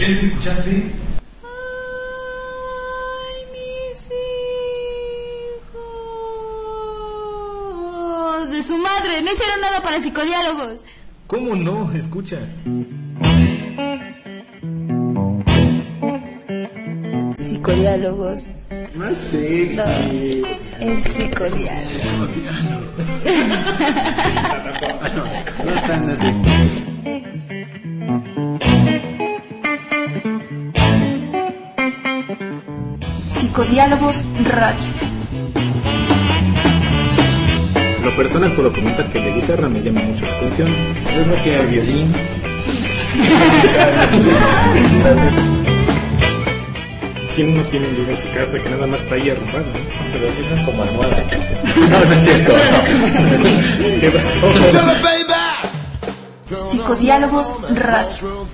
¿Qué escuchaste? Ay, mis hijos de su madre, no hicieron nada para psicodiálogos. ¿Cómo no? Escucha. Psicodiálogos. Más sexy. No, es psicodiálogo. No están así. Psicodiálogos Radio. En lo personal puedo comentar que la guitarra me llama mucho la atención. Yo creo que el violín. ¿Quién no tiene un libro en su casa que nada más está ahí arrumbado? Pero así son como almohada. No es cierto. ¿Qué pasó? Psicodiálogos Radio.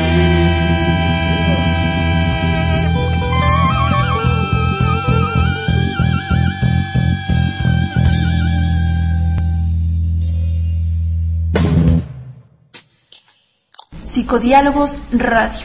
Psicodiálogos Radio.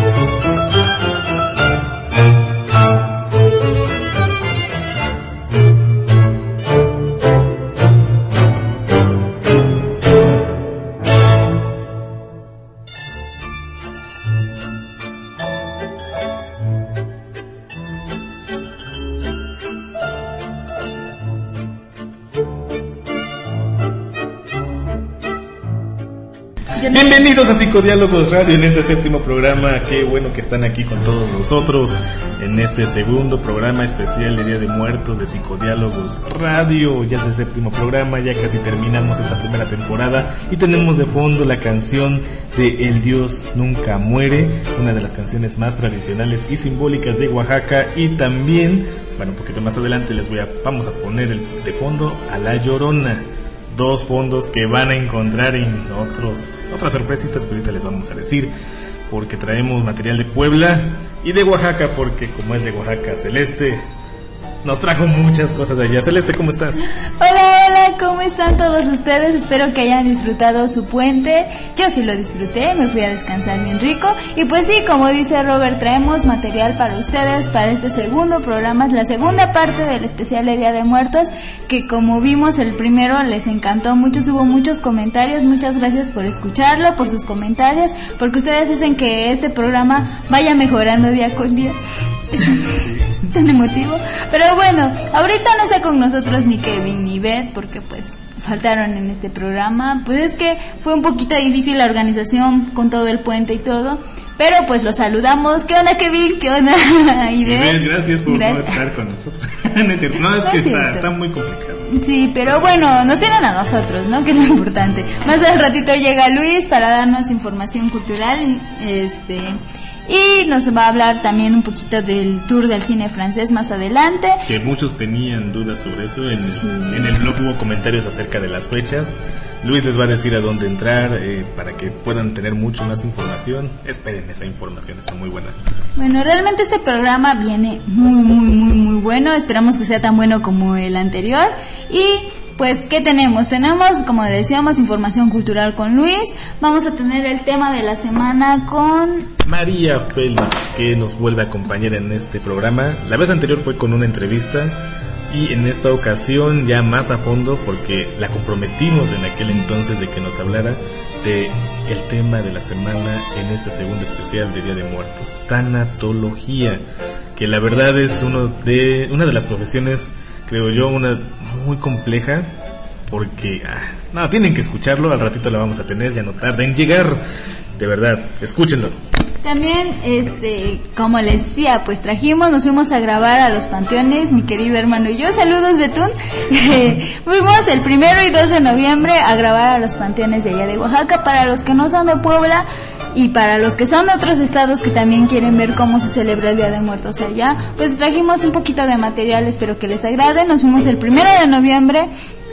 Bienvenidos a Psicodiálogos Radio en este séptimo programa. Qué bueno que están aquí con todos nosotros en este segundo programa especial de Día de Muertos de Psicodiálogos Radio. Ya es el séptimo programa, ya casi terminamos esta primera temporada y tenemos de fondo la canción de El Dios Nunca Muere, una de las canciones más tradicionales y simbólicas de Oaxaca. Y también, bueno, un poquito más adelante vamos a poner de fondo a La Llorona. Dos fondos que van a encontrar en otras sorpresitas que ahorita les vamos a decir, porque traemos material de Puebla y de Oaxaca, porque como es de Oaxaca, Celeste nos trajo muchas cosas de allá. Celeste, ¿cómo estás? Hola, ¿cómo están todos ustedes? Espero que hayan disfrutado su puente. Yo sí lo disfruté, me fui a descansar bien rico. Y pues sí, como dice Robert, traemos material para ustedes para este segundo programa, la segunda parte del especial de Día de Muertos, que como vimos el primero les encantó mucho, hubo muchos comentarios. Muchas gracias por escucharlo, por sus comentarios, porque ustedes hacen que este programa vaya mejorando día con día. Tan emotivo. Pero bueno, ahorita no está con nosotros ni Kevin ni Beth, porque pues faltaron en este programa. Pues es que fue un poquito difícil la organización con todo el puente y todo, pero pues los saludamos. ¿Qué onda, Kevin? ¿Qué onda? Y Beth, gracias por no estar con nosotros. No es cierto, no, es que está muy complicado. Sí, pero bueno, nos tienen a nosotros, ¿no? Que es lo importante. Más al ratito llega Luis para darnos información cultural, y nos va a hablar también un poquito del tour del cine francés más adelante. Que muchos tenían dudas sobre eso. En el blog hubo comentarios acerca de las fechas. Luis les va a decir a dónde entrar para que puedan tener mucho más información. Esperen esa información, está muy buena. Bueno, realmente este programa viene muy bueno. Esperamos que sea tan bueno como el anterior. Y pues, ¿qué tenemos? Tenemos, como decíamos, información cultural con Luis. Vamos a tener el tema de la semana con María Félix, que nos vuelve a acompañar en este programa. La vez anterior fue con una entrevista y en esta ocasión ya más a fondo, porque la comprometimos en aquel entonces de que nos hablara de el tema de la semana en este segundo especial de Día de Muertos, tanatología, que la verdad es una de las profesiones, creo yo, una muy compleja, porque tienen que escucharlo. Al ratito la vamos a tener, ya no tarda en llegar, de verdad, escúchenlo. También, como les decía, pues nos fuimos a grabar a los panteones, mi querido hermano y yo. Saludos, Betún. Fuimos el 1 y 2 de noviembre a grabar a los panteones de allá de Oaxaca. Para los que no son de Puebla y para los que son de otros estados que también quieren ver cómo se celebra el Día de Muertos allá, pues trajimos un poquito de material, espero que les agrade. Nos fuimos el 1 de noviembre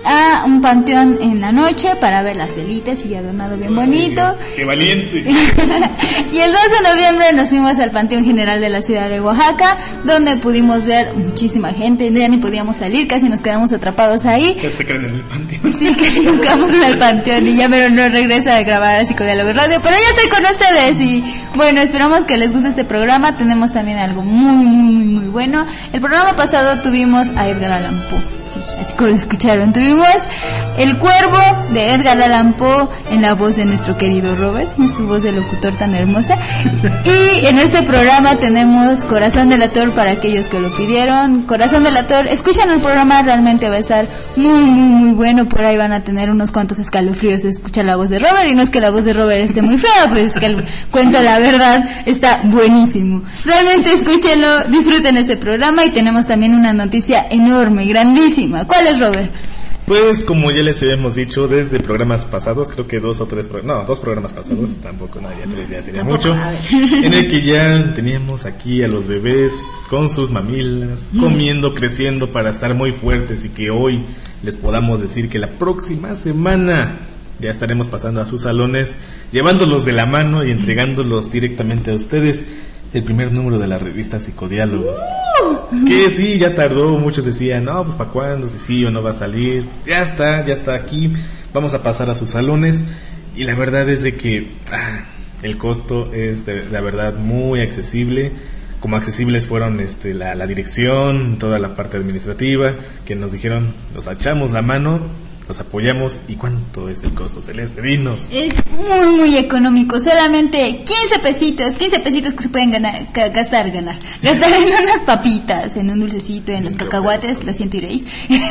a un panteón en la noche para ver las velitas y adornado bien bonito. ¡Qué valiente! Y el 2 de noviembre nos fuimos al Panteón General de la ciudad de Oaxaca, donde pudimos ver muchísima gente, ya ni podíamos salir, casi nos quedamos atrapados ahí. ¿Ya se creen en el panteón? Sí, casi nos quedamos en el panteón y ya pero no regresa a grabar a Psicodiálogo Radio, pero ya estoy con ustedes y bueno, esperamos que les guste este programa. Tenemos también algo muy bueno. El programa pasado tuvimos a Edgar Allan Poe. Sí, así como lo escucharon, tuvimos El Cuervo de Edgar Allan Poe en la voz de nuestro querido Robert, en su voz de locutor tan hermosa. Y en este programa tenemos Corazón Delator para aquellos que lo pidieron. Corazón Delator, escuchan el programa, realmente va a estar muy bueno. Por ahí van a tener unos cuantos escalofríos de escuchar la voz de Robert, y no es que la voz de Robert esté muy fea, pues que el cuento, la verdad, está buenísimo. Realmente escúchenlo, disfruten ese programa, y tenemos también una noticia enorme, grandísima. ¿Cuál es, Robert? Pues como ya les habíamos dicho desde programas pasados, creo que dos programas pasados, tampoco, no, ya 3 días sería mucho, en el que ya teníamos aquí a los bebés con sus mamilas, comiendo, creciendo para estar muy fuertes, y que hoy les podamos decir que la próxima semana ya estaremos pasando a sus salones, llevándolos de la mano y entregándolos directamente a ustedes. El primer número de la revista Psicodiálogos. Que sí, ya tardó, muchos decían, no, pues ¿para cuándo? Si sí o no va a salir. Ya está aquí, vamos a pasar a sus salones. Y la verdad es de que el costo es la verdad muy accesible. Como accesibles fueron la dirección, toda la parte administrativa, que nos dijeron, los echamos la mano, los apoyamos. ¿Y cuánto es el costo, Celeste? Dinos. Es muy económico, solamente 15 pesitos que se pueden gastar en unas papitas, en un dulcecito, en los cacahuates, lo siento, iréis.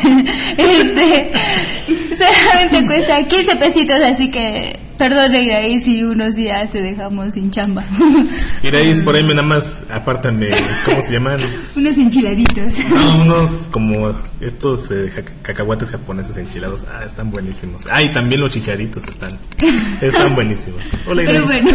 Solamente cuesta 15 pesitos, así que perdón, Iréis, si unos días te dejamos sin chamba. Iréis, por ahí nada más, apártame, ¿cómo se llaman? Unos enchiladitos. No, unos como estos cacahuates japoneses enchilados. Están buenísimos. Y también los chicharitos están buenísimos. Hola, pero bueno,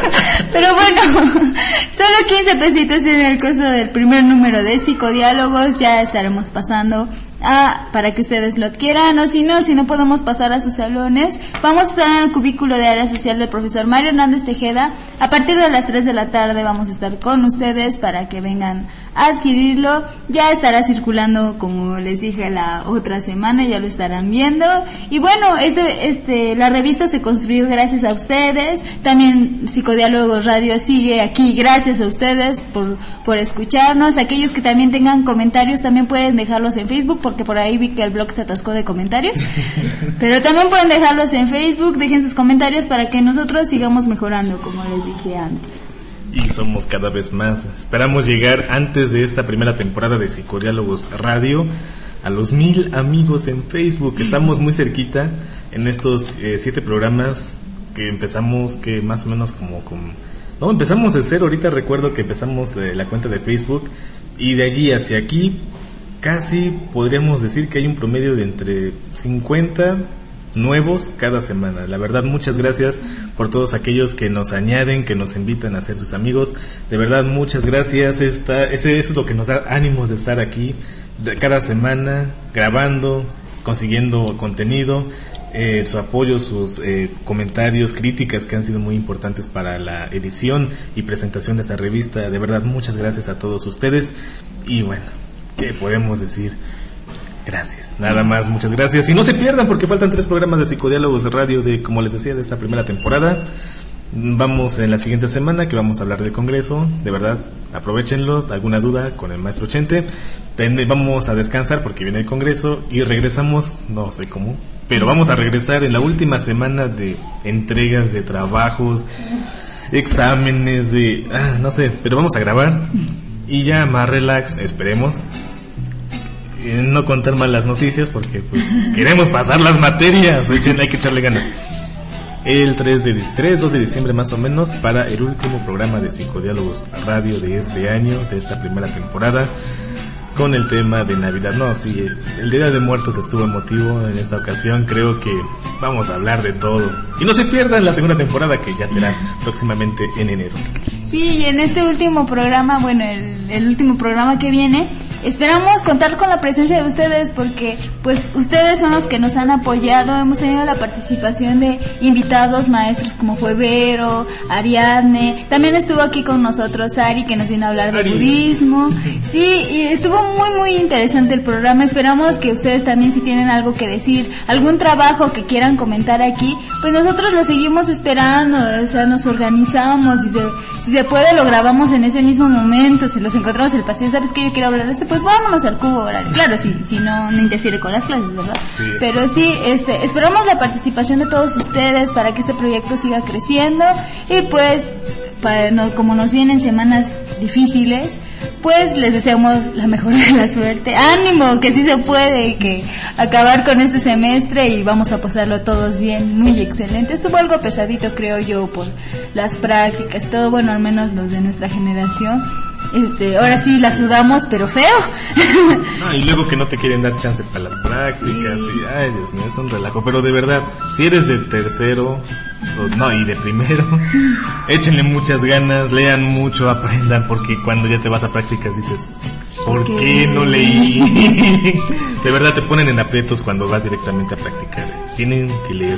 solo 15 pesitos tiene el costo del primer número de Psicodiálogos. Ya estaremos pasando para que ustedes lo adquieran, o si no podemos pasar a sus salones. Vamos a estar en el cubículo de área social del profesor Mario Hernández Tejeda. A partir de las 3 de la tarde vamos a estar con ustedes para que vengan a adquirirlo. Ya estará circulando, como les dije, la otra semana, ya lo estarán viendo. Y bueno, la revista se construyó gracias a ustedes. También Psicodiálogos Radio sigue aquí gracias a ustedes por escucharnos. Aquellos que también tengan comentarios también pueden dejarlos en Facebook, porque por ahí vi que el blog se atascó de comentarios. Pero también pueden dejarlos en Facebook, dejen sus comentarios para que nosotros sigamos mejorando, como les dije antes. Y somos cada vez más. Esperamos llegar antes de esta primera temporada de Psicodiálogos Radio a los 1000 amigos en Facebook. Estamos muy cerquita en estos 7 programas que empezamos, que más o menos empezamos de cero. Ahorita recuerdo que empezamos la cuenta de Facebook, y de allí hacia aquí casi podríamos decir que hay un promedio de entre 50 nuevos cada semana. La verdad, muchas gracias por todos aquellos que nos añaden, que nos invitan a ser sus amigos. De verdad, muchas gracias. Eso es lo que nos da ánimos de estar aquí cada semana grabando, consiguiendo contenido, su apoyo, sus comentarios, críticas que han sido muy importantes para la edición y presentación de esta revista. De verdad, muchas gracias a todos ustedes. Y bueno, ¿qué podemos decir? Gracias, nada más, muchas gracias. Y no se pierdan, porque faltan 3 programas de Psicodiálogos Radio como les decía, de esta primera temporada. Vamos en la siguiente semana, que vamos a hablar del Congreso. De verdad, aprovechenlo. Alguna duda con el maestro Chente. Vamos a descansar porque viene el Congreso y regresamos, no sé cómo, pero vamos a regresar en la última semana de entregas de trabajos, exámenes, no sé, pero vamos a grabar y ya más relax, esperemos. No contar malas noticias, porque pues queremos pasar las materias. Hay que echarle ganas. El 2 de diciembre más o menos, para el último programa de Psicodiálogos Radio de este año, de esta primera temporada, con el tema de Navidad. No, sí, el Día de Muertos estuvo emotivo en esta ocasión. Creo que vamos a hablar de todo. Y no se pierdan la segunda temporada, que ya será próximamente en enero. Sí, y en este último programa, bueno, el último programa que viene, esperamos contar con la presencia de ustedes porque pues ustedes son los que nos han apoyado. Hemos tenido la participación de invitados maestros como fue Vero, Ariadne, también estuvo aquí con nosotros Ari, que nos vino a hablar de budismo. Sí, y estuvo muy interesante el programa. Esperamos que ustedes también, si tienen algo que decir, algún trabajo que quieran comentar aquí, pues nosotros lo seguimos esperando. O sea, nos organizamos, si se puede lo grabamos en ese mismo momento. Si los encontramos en el pasillo, ¿sabes qué? Yo quiero hablar de esto, pues vámonos al cubo, órale. Claro, si no interfiere con las clases, ¿verdad? Sí. Pero sí, esperamos la participación de todos ustedes para que este proyecto siga creciendo y pues como nos vienen semanas difíciles, pues les deseamos la mejor de la suerte. ¡Ánimo! Que sí se puede, que acabar con este semestre y vamos a pasarlo todos bien, muy excelente. Estuvo algo pesadito, creo yo, por las prácticas, todo, bueno, al menos los de nuestra generación. Ahora sí la sudamos, pero feo. Y luego que no te quieren dar chance para las prácticas, sí. Y ay, Dios mío, es un relajo. Pero de verdad, si eres de tercero, y de primero, échenle muchas ganas, lean mucho, aprendan, porque cuando ya te vas a prácticas dices, ¿por qué no leí? De verdad te ponen en aprietos cuando vas directamente a practicar. Tienen que leer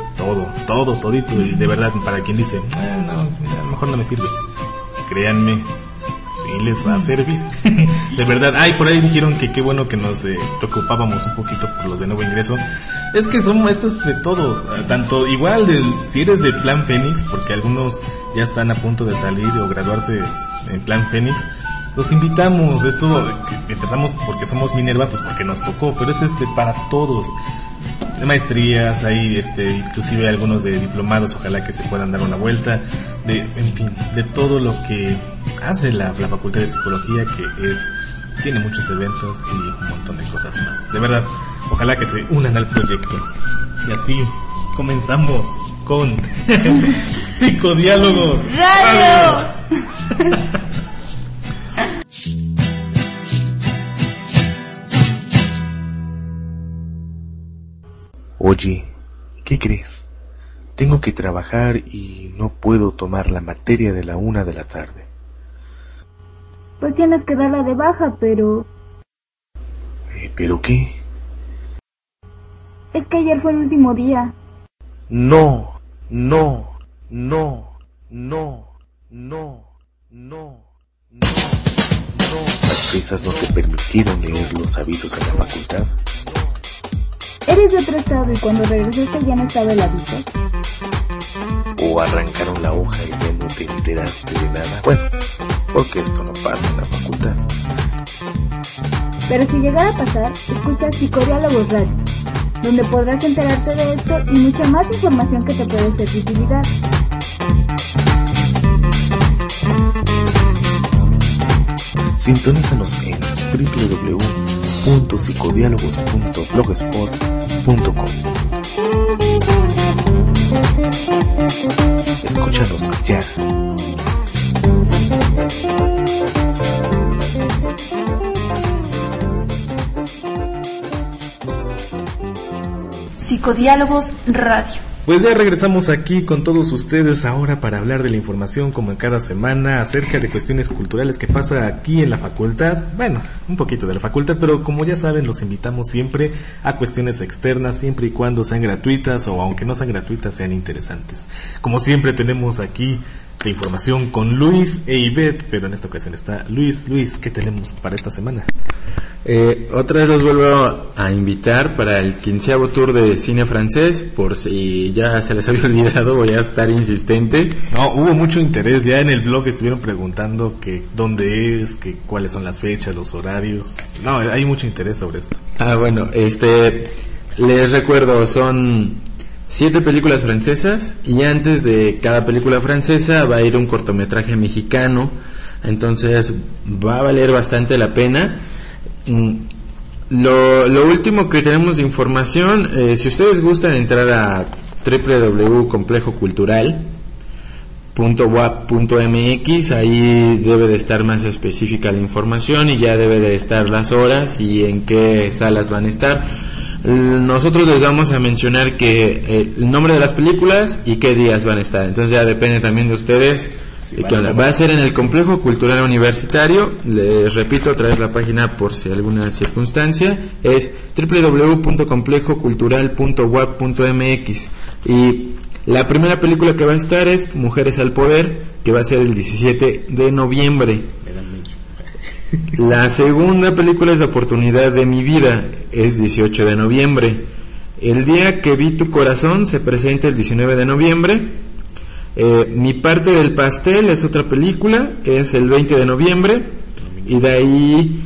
todito, y de verdad, para quien dice, a lo mejor no me sirve, créanme, sí les va a servir. De verdad. Por ahí dijeron que qué bueno que nos preocupábamos un poquito por los de nuevo ingreso. Es que son estos de todos, tanto igual si eres de Plan Fénix, porque algunos ya están a punto de salir o graduarse en Plan Fénix. Los invitamos. Esto empezamos porque somos Minerva, pues porque nos tocó, pero es para todos. De maestrías, hay inclusive algunos de diplomados, ojalá que se puedan dar una vuelta, en fin, de todo lo que hace la Facultad de Psicología, que tiene muchos eventos y un montón de cosas más. De verdad, ojalá que se unan al proyecto. Y así comenzamos con Psicodiálogos Radio. Oye, ¿qué crees? Tengo que trabajar y no puedo tomar la materia de la 1 de la tarde. Pues tienes que darla de baja, pero... ¿Pero qué? Es que ayer fue el último día. No. ¿Las pesas no te permitieron leer los avisos en la facultad? Eres de otro estado y cuando regresaste ya no estaba el aviso. ¿O arrancaron la hoja y ya no te enteraste de nada? Bueno, porque esto no pasa en la facultad. Pero si llegara a pasar, escucha Psicodiálogos Radio, donde podrás enterarte de esto y mucha más información que te puede ser de utilidad. Sintonízanos en www.psicodiálogos.blogspot.com. Escúchanos ya. Psicodiálogos Radio. Pues ya regresamos aquí con todos ustedes ahora para hablar de la información como en cada semana acerca de cuestiones culturales que pasa aquí en la facultad. Bueno, un poquito de la facultad, pero como ya saben, los invitamos siempre a cuestiones externas, siempre y cuando sean gratuitas o aunque no sean gratuitas, sean interesantes. Como siempre tenemos aquí la información con Luis e Ivette, pero en esta ocasión está Luis. Luis, ¿qué tenemos para esta semana? Otra vez los vuelvo a invitar para el 15º tour de cine francés, por si ya se les había olvidado, voy a estar insistente. No, hubo mucho interés, ya en el blog estuvieron preguntando que dónde es, que cuáles son las fechas, los horarios. No, hay mucho interés sobre esto. Bueno, les recuerdo, son 7 películas francesas y antes de cada película francesa va a ir un cortometraje mexicano, entonces va a valer bastante la pena. Lo último que tenemos de información, si ustedes gustan entrar a www.complejocultural.wap.mx, ahí debe de estar más específica la información y ya debe de estar las horas y en qué salas van a estar. Nosotros les vamos a mencionar que el nombre de las películas y qué días van a estar, entonces ya depende también de ustedes Sí, ¿Y qué onda? Va a ser en el Complejo Cultural Universitario. Les repito otra vez la página por si alguna circunstancia. Es www.complejocultural.wap.mx. Y la primera película que va a estar es Mujeres al Poder, que va a ser el 17 de noviembre. La segunda película es La Oportunidad de mi Vida, es 18 de noviembre. El día que vi tu corazón se presenta el 19 de noviembre. Mi parte del pastel es otra película, es el 20 de noviembre. Y de ahí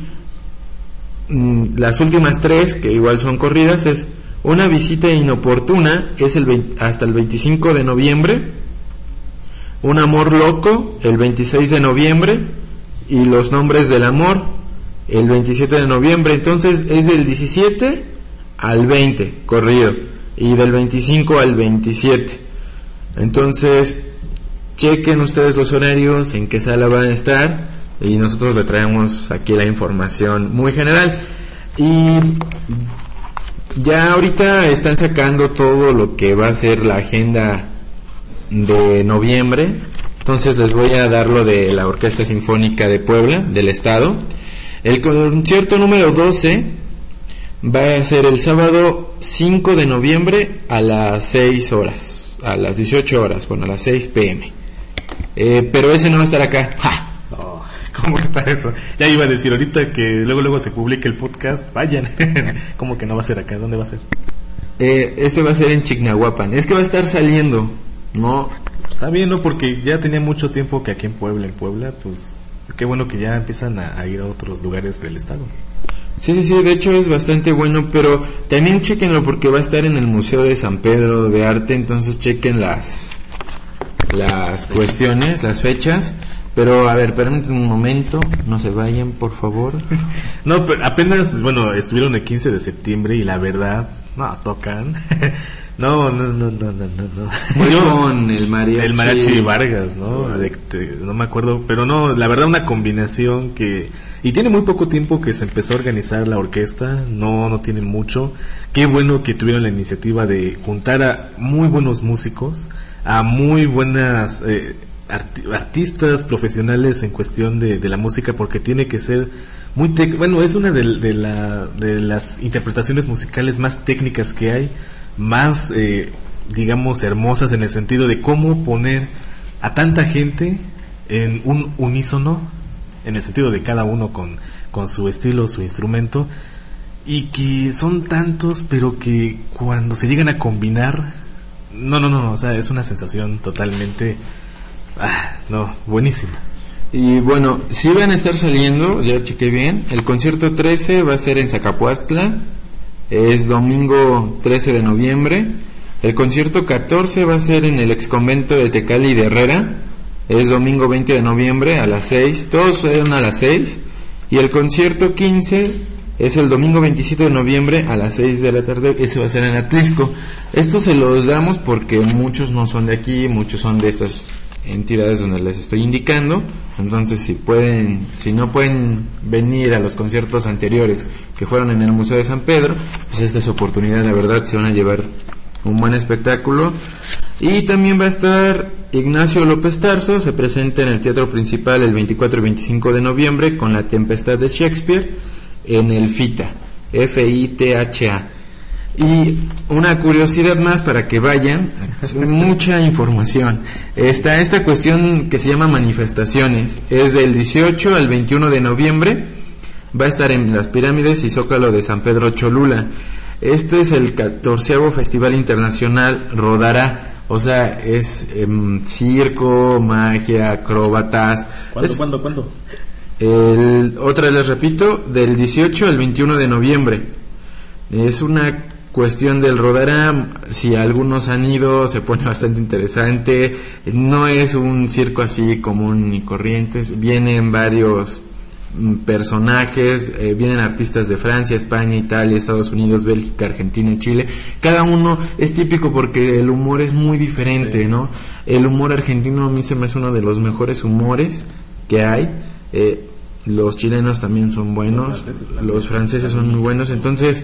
las últimas tres, que igual son corridas, es Una visita inoportuna, es hasta el 25 de noviembre. Un amor loco, el 26 de noviembre. Y Los nombres del amor, el 27 de noviembre. Entonces es del 17 al 20 corrido, y del 25 al 27. Entonces chequen ustedes los horarios, en qué sala van a estar, y nosotros le traemos aquí la información muy general. Y ya ahorita están sacando todo lo que va a ser la agenda de noviembre. Entonces les voy a dar lo de la Orquesta Sinfónica de Puebla, del Estado. El concierto número 12 va a ser el sábado 5 de noviembre a las 6 horas, a las 18 horas, bueno, a las 6 p.m. Pero ese no va a estar acá. ¡Ja! Oh, ¿cómo está eso? Ya iba a decir ahorita que luego se publique el podcast, vayan. ¿Cómo que no va a ser acá? ¿Dónde va a ser? Este va a ser en Chignahuapan. Es que va a estar saliendo, ¿no? Está bien, ¿no? Porque ya tenía mucho tiempo que aquí en Puebla, pues qué bueno que ya empiezan a ir a otros lugares del estado. Sí, de hecho es bastante bueno, pero también chequenlo porque va a estar en el Museo de San Pedro de Arte, entonces chequen las cuestiones, las fechas. Pero a ver, espérenme un momento, no se vayan, por favor. No, pero apenas, estuvieron el 15 de septiembre y la verdad, no, tocan. No. Con el mariachi Vargas, ¿no? No me acuerdo, pero no, la verdad una combinación que... Y tiene muy poco tiempo que se empezó a organizar la orquesta, no tienen mucho. Qué bueno que tuvieron la iniciativa de juntar a muy buenos músicos, a muy buenas artistas profesionales en cuestión de la música, porque tiene que ser muy es una de las interpretaciones musicales más técnicas que hay, más digamos hermosas en el sentido de cómo poner a tanta gente en un unísono, en el sentido de cada uno con su estilo, su instrumento, y que son tantos, pero que cuando se llegan a combinar, no, o sea, es una sensación totalmente, buenísima. Y bueno, si van a estar saliendo, ya chequé bien, el concierto 13 va a ser en Zacapuastla, es domingo 13 de noviembre. El concierto 14 va a ser en el exconvento de Tecali de Herrera, es domingo 20 de noviembre a las 6, todos son a las 6. Y el concierto 15 es el domingo 27 de noviembre a las 6 de la tarde, ese va a ser en Atlisco. Esto se los damos porque muchos no son de aquí, muchos son de estas entidades donde les estoy indicando. Entonces si no pueden venir a los conciertos anteriores que fueron en el Museo de San Pedro, pues esta es su oportunidad, la verdad se van a llevar un buen espectáculo. Y también va a estar Ignacio López Tarso, se presenta en el Teatro Principal el 24 y 25 de noviembre con La Tempestad de Shakespeare en el FITA, FITHA. Y una curiosidad más para que vayan, mucha información. Está esta cuestión que se llama manifestaciones, es del 18 al 21 de noviembre, va a estar en las Pirámides y Zócalo de San Pedro Cholula. Esto es el 14º Festival Internacional Rodará. O sea, es circo, magia, acróbatas. ¿Cuándo? Otra vez les repito, del 18 al 21 de noviembre. Es una cuestión del Rodará, si algunos han ido, se pone bastante interesante. No es un circo así común y corrientes, vienen varios personajes, vienen artistas de Francia, España, Italia, Estados Unidos, Bélgica, Argentina y Chile. Cada uno es típico porque el humor es muy diferente, ¿no? El humor argentino a mí se me hace uno de los mejores humores que hay. Los chilenos también son buenos, los franceses son muy buenos. Entonces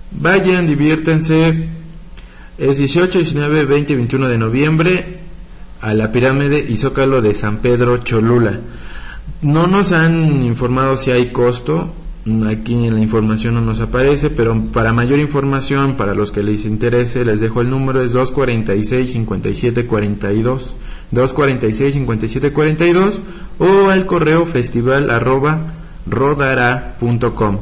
vayan, diviértanse. Es 18, 19, 20 y 21 de noviembre. a la pirámide y Zócalo de San Pedro Cholula. No nos han informado si hay costo, aquí en la información no nos aparece, pero para mayor información, para los que les interese, les dejo el número, es 246-5742, 246-5742, o al correo festival@rodara.com,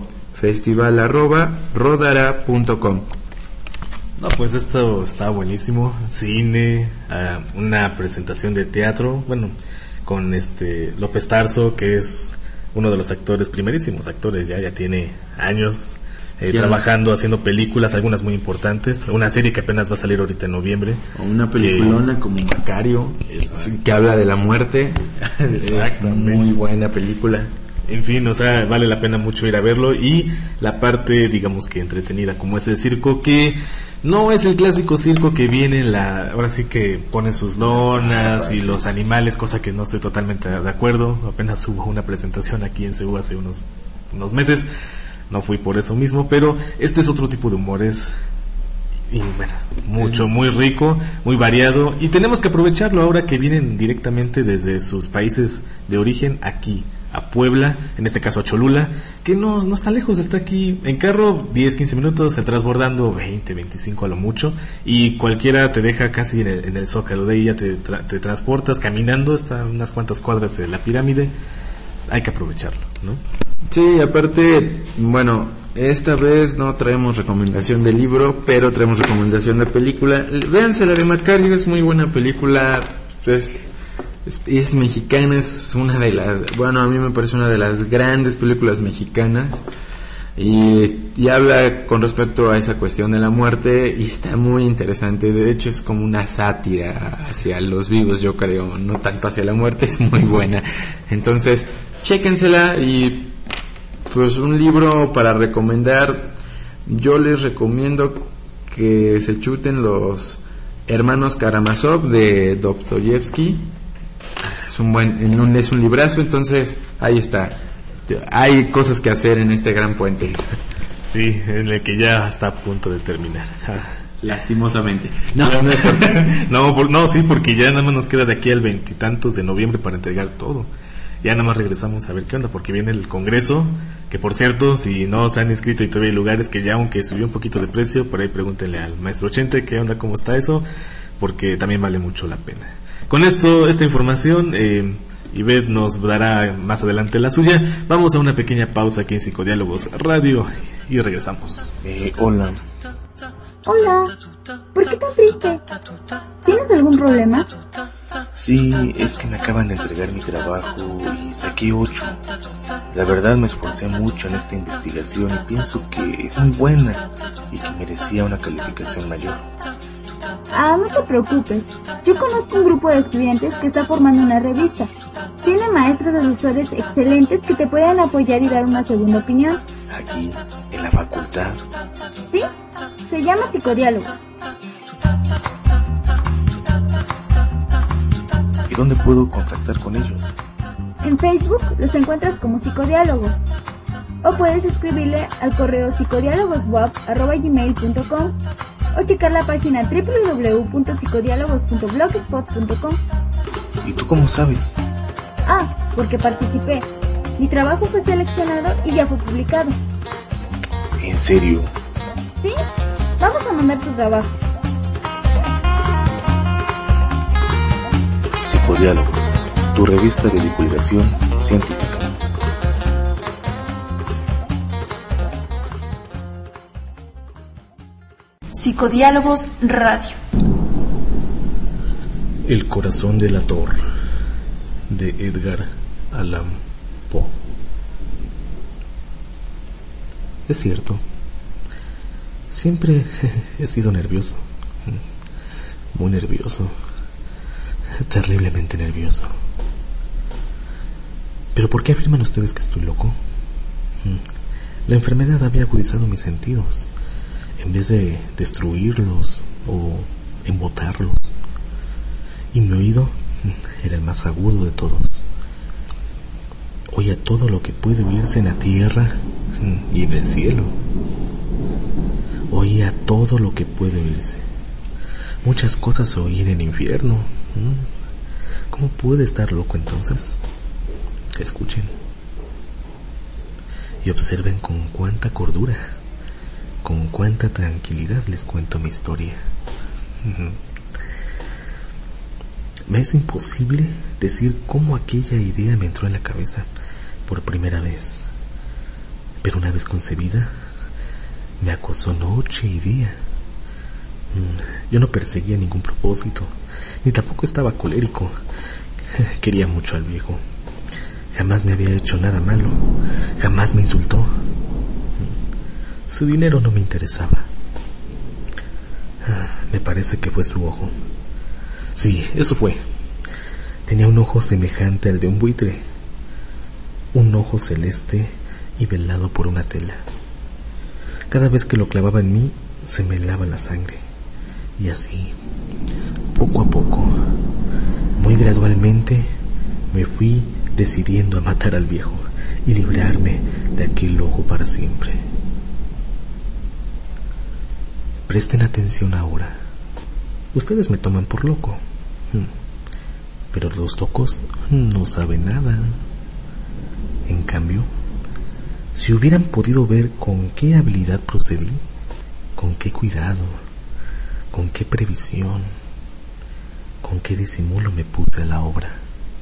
festival@rodara.com. No, pues esto está buenísimo. Cine, una presentación de teatro, bueno, con López Tarso, que es uno de los actores, primerísimos actores, ya tiene años trabajando, haciendo películas, algunas muy importantes, una serie que apenas va a salir ahorita en noviembre. O una peliculona como Macario, que habla de la muerte. Es muy buena película. En fin, o sea, vale la pena mucho ir a verlo. Y la parte, digamos que entretenida, como es el circo, que no es el clásico circo que viene ahora sí que ponen sus donas y los animales, cosa que no estoy totalmente de acuerdo. Apenas hubo una presentación aquí en Ceú hace unos meses, no fui por eso mismo, pero este es otro tipo de humores y bueno, muy rico, muy variado, y tenemos que aprovecharlo ahora que vienen directamente desde sus países de origen aquí a Puebla, en este caso a Cholula, que no está lejos, está aquí en carro 10-15 minutos, transbordando 20-25 a lo mucho, y cualquiera te deja casi en el Zócalo, de ahí ya te transportas caminando hasta unas cuantas cuadras de la pirámide. Hay que aprovecharlo, ¿no? Sí, aparte, bueno, esta vez no traemos recomendación de libro, pero traemos recomendación de película. Véanse la de Macario, es muy buena película, es mexicana, es una de las, bueno, a mí me parece una de las grandes películas mexicanas, y habla con respecto a esa cuestión de la muerte, y está muy interesante. De hecho es como una sátira hacia los vivos, yo creo, no tanto hacia la muerte. Es muy buena, entonces chéquensela. Y pues un libro para recomendar, yo les recomiendo que se chuten los Hermanos Karamazov de Dostoyevsky. Es un librazo, entonces ahí está. Hay cosas que hacer en este gran puente. Sí, en el que ya está a punto de terminar. Lastimosamente. No, sí, porque ya nada más nos queda de aquí al 20 de noviembre para entregar todo. Ya nada más regresamos a ver qué onda, porque viene el Congreso, que por cierto, si no se han inscrito y todavía hay lugares que ya, aunque subió un poquito de precio, por ahí pregúntenle al maestro Chente qué onda, cómo está eso, porque también vale mucho la pena. Con esta información, Ivette nos dará más adelante la suya. Vamos a una pequeña pausa aquí en Psicodiálogos Radio y regresamos. Hola. Hola, ¿por qué tan triste? ¿Tienes algún problema? Sí, es que me acaban de entregar mi trabajo y saqué 8. La verdad me esforcé mucho en esta investigación y pienso que es muy buena y que merecía una calificación mayor. No te preocupes, yo conozco un grupo de estudiantes que está formando una revista. Tiene maestros asesores excelentes que te pueden apoyar y dar una segunda opinión. ¿Aquí, en la facultad? Sí, se llama Psicodiálogos. ¿Y dónde puedo contactar con ellos? En Facebook los encuentras como Psicodiálogos. O puedes escribirle al correo psicodialogoswap@gmail.com o checar la página www.psicodialogos.blogspot.com. ¿Y tú cómo sabes? Porque participé. Mi trabajo fue seleccionado y ya fue publicado. ¿En serio? Sí, vamos a mandar tu trabajo. Psicodiálogos, tu revista de divulgación científica. Psicodiálogos Radio. El corazón delator, de Edgar Allan Poe. Es cierto, siempre he sido nervioso, muy nervioso, terriblemente nervioso. ¿Pero por qué afirman ustedes que estoy loco? La enfermedad había agudizado mis sentidos, en vez de destruirlos o embotarlos. Y mi oído era el más agudo de todos. Oía todo lo que puede oírse en la tierra y en el cielo. Oía todo lo que puede oírse. Muchas cosas oí en el infierno. ¿Cómo pude estar loco entonces? Escuchen y observen con cuánta cordura, con cuánta tranquilidad les cuento mi historia. Me es imposible decir cómo aquella idea me entró en la cabeza por primera vez, pero una vez concebida, me acosó noche y día. Yo no perseguía ningún propósito, ni tampoco estaba colérico. Quería mucho al viejo. Jamás me había hecho nada malo, jamás me insultó. Su dinero no me interesaba. Me parece que fue su ojo. Sí, eso fue. Tenía un ojo semejante al de un buitre, un ojo celeste y velado por una tela. Cada vez que lo clavaba en mí, se me helaba la sangre. Y así, poco a poco, muy gradualmente, me fui decidiendo a matar al viejo y librarme de aquel ojo para siempre. Presten atención ahora. Ustedes me toman por loco, pero los locos no saben nada. En cambio, si hubieran podido ver con qué habilidad procedí, con qué cuidado, con qué previsión, con qué disimulo me puse a la obra.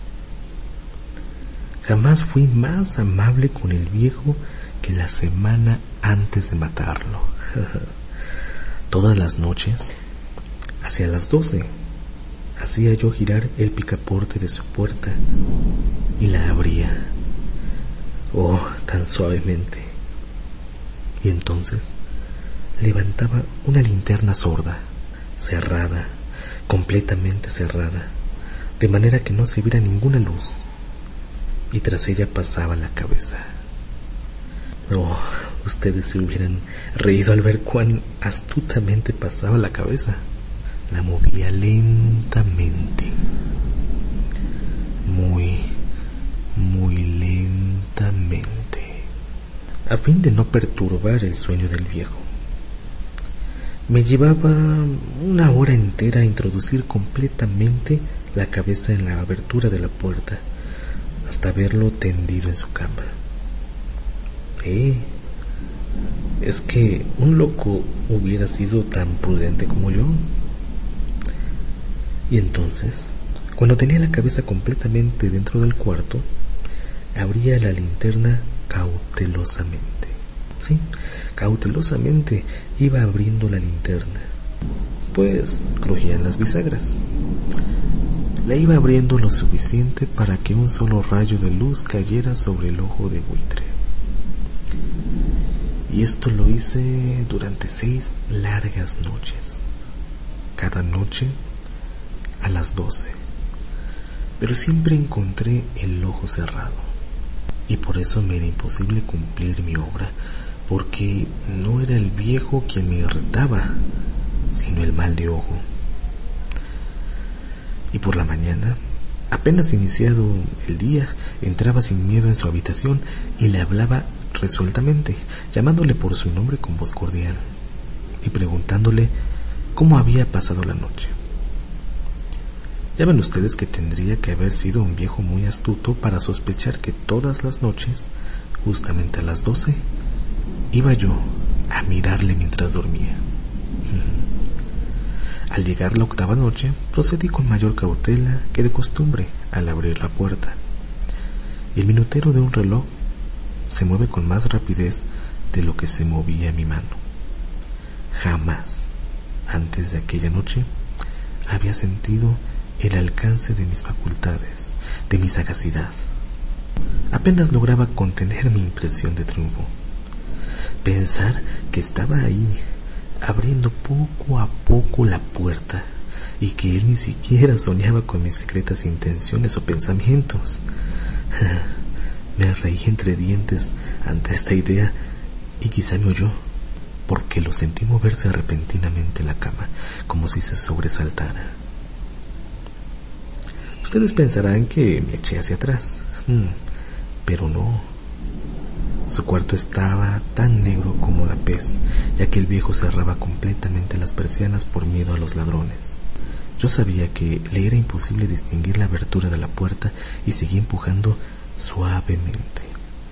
Jamás fui más amable con el viejo que la semana antes de matarlo. Todas las noches, hacia las 12, hacía yo girar el picaporte de su puerta y la abría. Oh, tan suavemente. Y entonces levantaba una linterna sorda, cerrada, completamente cerrada, de manera que no se viera ninguna luz, y tras ella pasaba la cabeza. Oh, ustedes se hubieran reído al ver cuán astutamente pasaba la cabeza. La movía lentamente, muy lentamente, a fin de no perturbar el sueño del viejo. Me llevaba una hora entera a introducir completamente la cabeza en la abertura de la puerta, hasta verlo tendido en su cama. ¿Es que un loco hubiera sido tan prudente como yo? Y entonces, cuando tenía la cabeza completamente dentro del cuarto, abría la linterna cautelosamente. Sí, cautelosamente iba abriendo la linterna, pues crujían las bisagras. La iba abriendo lo suficiente para que un solo rayo de luz cayera sobre el ojo de buitre. Y esto lo hice durante 6 largas noches, cada noche a las 12. Pero siempre encontré el ojo cerrado, y por eso me era imposible cumplir mi obra, porque no era el viejo quien me irritaba, sino el mal de ojo. Y por la mañana, apenas iniciado el día, entraba sin miedo en su habitación y le hablaba resueltamente, llamándole por su nombre con voz cordial y preguntándole cómo había pasado la noche. Ya ven ustedes que tendría que haber sido un viejo muy astuto para sospechar que todas las noches, justamente a las 12, iba yo a mirarle mientras dormía. Al llegar la 8ª noche, procedí con mayor cautela que de costumbre al abrir la puerta. Y el minutero de un reloj se mueve con más rapidez de lo que se movía mi mano. Jamás, antes de aquella noche, había sentido el alcance de mis facultades, de mi sagacidad. Apenas lograba contener mi impresión de triunfo. Pensar que estaba ahí, abriendo poco a poco la puerta, y que él ni siquiera soñaba con mis secretas intenciones o pensamientos. Me reí entre dientes ante esta idea, y quizá me oyó, porque lo sentí moverse repentinamente en la cama, como si se sobresaltara. Ustedes pensarán que me eché hacia atrás, pero no. Su cuarto estaba tan negro como la pez, ya que el viejo cerraba completamente las persianas por miedo a los ladrones. Yo sabía que le era imposible distinguir la abertura de la puerta y seguí empujando suavemente.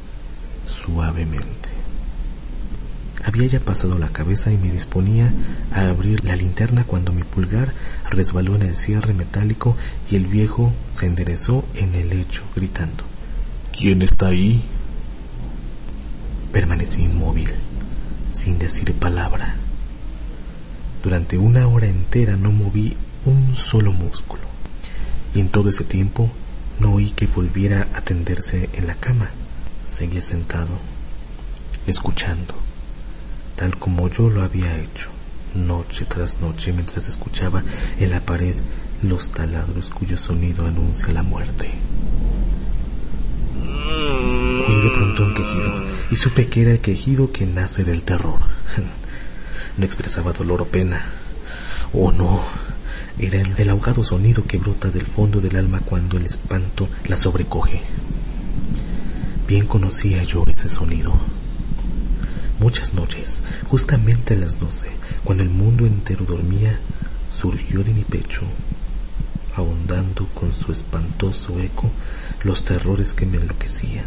Había ya pasado la cabeza y me disponía a abrir la linterna cuando mi pulgar resbaló en el cierre metálico y el viejo se enderezó en el lecho, gritando: ¿Quién está ahí? Permanecí inmóvil, sin decir palabra. Durante 1 hora entera no moví un solo músculo, y en todo ese tiempo no oí que volviera a tenderse en la cama. Seguía sentado, escuchando, tal como yo lo había hecho, noche tras noche, mientras escuchaba en la pared los taladros cuyo sonido anuncia la muerte. Oí de pronto un quejido, y supe que era el quejido que nace del terror. No expresaba dolor o pena. Oh, no. Era el ahogado sonido que brota del fondo del alma cuando el espanto la sobrecoge. Bien conocía yo ese sonido. Muchas noches, justamente a las 12, cuando el mundo entero dormía, surgió de mi pecho, ahondando con su espantoso eco los terrores que me enloquecían.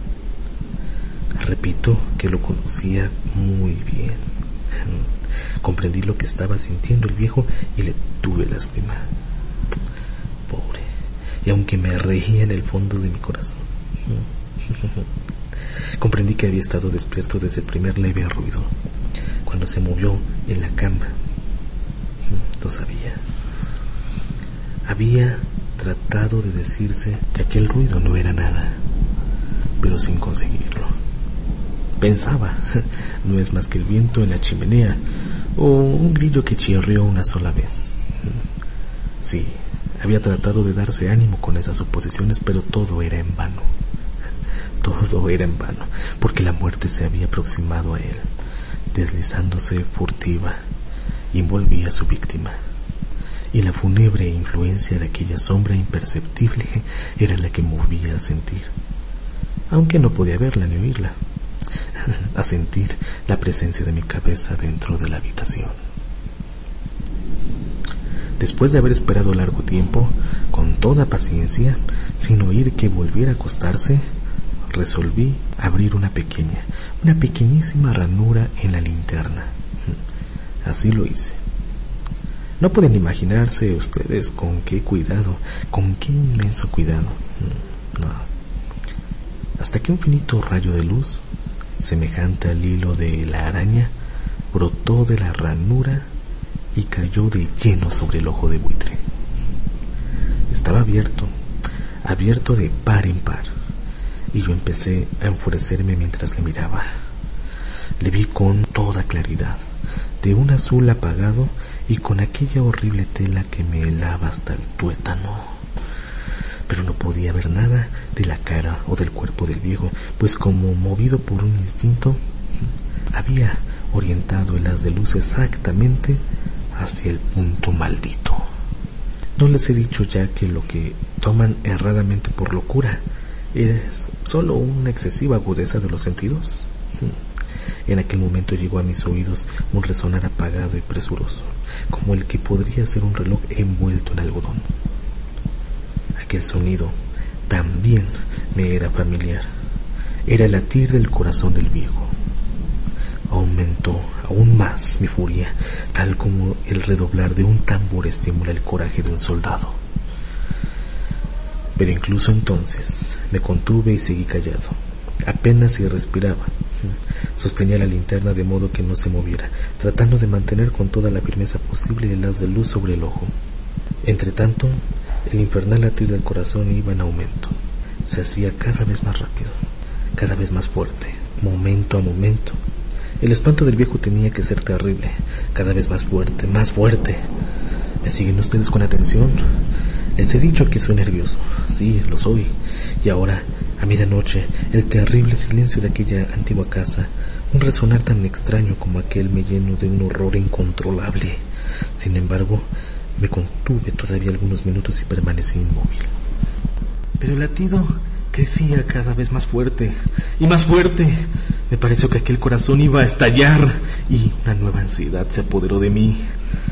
Repito que lo conocía muy bien. Comprendí lo que estaba sintiendo el viejo y le tuve lástima. Pobre. Y aunque me reía en el fondo de mi corazón, comprendí que había estado despierto desde el primer leve ruido, cuando se movió en la cama. Lo sabía. Había tratado de decirse que aquel ruido no era nada, pero sin conseguirlo. Pensaba, no es más que el viento en la chimenea o un grillo que chirrió una sola vez. Sí, había tratado de darse ánimo con esas suposiciones, pero todo era en vano. Todo era en vano, porque la muerte se había aproximado a él, deslizándose furtiva, y envolvía a su víctima. Y la fúnebre influencia de aquella sombra imperceptible era la que movía a sentir, aunque no podía verla ni oírla, a sentir la presencia de mi cabeza dentro de la habitación. Después de haber esperado largo tiempo, con toda paciencia, sin oír que volviera a acostarse, resolví abrir una pequeñísima ranura en la linterna. Así lo hice. No pueden imaginarse ustedes con qué cuidado, con qué inmenso cuidado. No. Hasta que un finito rayo de luz, semejante al hilo de la araña, brotó de la ranura y cayó de lleno sobre el ojo de buitre. Estaba abierto de par en par, y yo empecé a enfurecerme mientras le miraba. Le vi con toda claridad, de un azul apagado y con aquella horrible tela que me helaba hasta el tuétano. Pero no podía ver nada de la cara o del cuerpo del viejo, pues como movido por un instinto, había orientado el haz de luz exactamente hacia el punto maldito. ¿No les he dicho ya que lo que toman erradamente por locura es solo una excesiva agudeza de los sentidos? En aquel momento llegó a mis oídos un resonar apagado y presuroso, como el que podría ser un reloj envuelto en algodón. Aquel sonido también me era familiar. Era el latir del corazón del viejo. Aumentó aún más mi furia, tal como el redoblar de un tambor estimula el coraje de un soldado. Pero incluso entonces me contuve y seguí callado. Apenas si respiraba. Sostenía la linterna de modo que no se moviera, tratando de mantener con toda la firmeza posible el haz de luz sobre el ojo. Entretanto, el infernal latir del corazón iba en aumento. Se hacía cada vez más rápido, cada vez más fuerte, momento a momento. El espanto del viejo tenía que ser terrible, cada vez más fuerte, más fuerte. ¿Me siguen ustedes con atención? Les he dicho que soy nervioso. Sí, lo soy. Y ahora, a medianoche, el terrible silencio de aquella antigua casa, un resonar tan extraño como aquel, me llenó de un horror incontrolable. Sin embargo, me contuve todavía algunos minutos y permanecí inmóvil. Pero el latido crecía cada vez más fuerte y más fuerte. Me pareció que aquel corazón iba a estallar y una nueva ansiedad se apoderó de mí.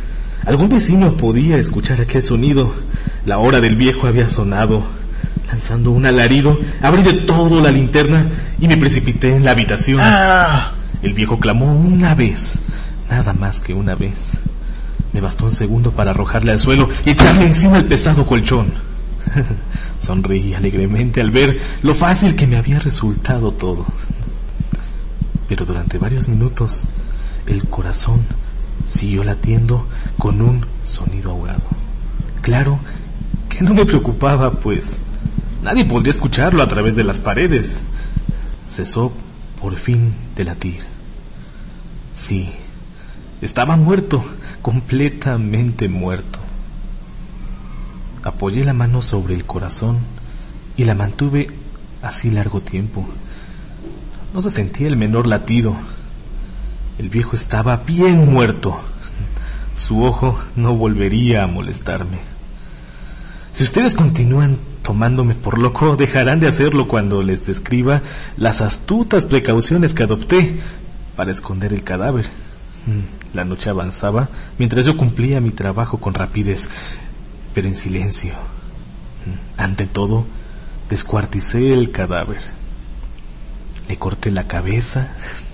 Algún vecino podía escuchar aquel sonido. La hora del viejo había sonado. Lanzando un alarido, abrí de todo la linterna y me precipité en la habitación. El viejo clamó una vez, nada más que una vez. Me bastó un segundo para arrojarle al suelo y echarle encima el pesado colchón. Sonreí alegremente al ver lo fácil que me había resultado todo. Pero durante varios minutos el corazón siguió latiendo con un sonido ahogado. Claro que no me preocupaba, pues nadie podría escucharlo a través de las paredes. Cesó por fin de latir. Sí, estaba muerto, completamente muerto. Apoyé la mano sobre el corazón y la mantuve así largo tiempo. No se sentía el menor latido. El viejo estaba bien muerto. Su ojo no volvería a molestarme. Si ustedes continúan tomándome por loco, dejarán de hacerlo cuando les describa las astutas precauciones que adopté para esconder el cadáver. La noche avanzaba mientras yo cumplía mi trabajo con rapidez, pero en silencio. Ante todo, descuarticé el cadáver. Le corté la cabeza,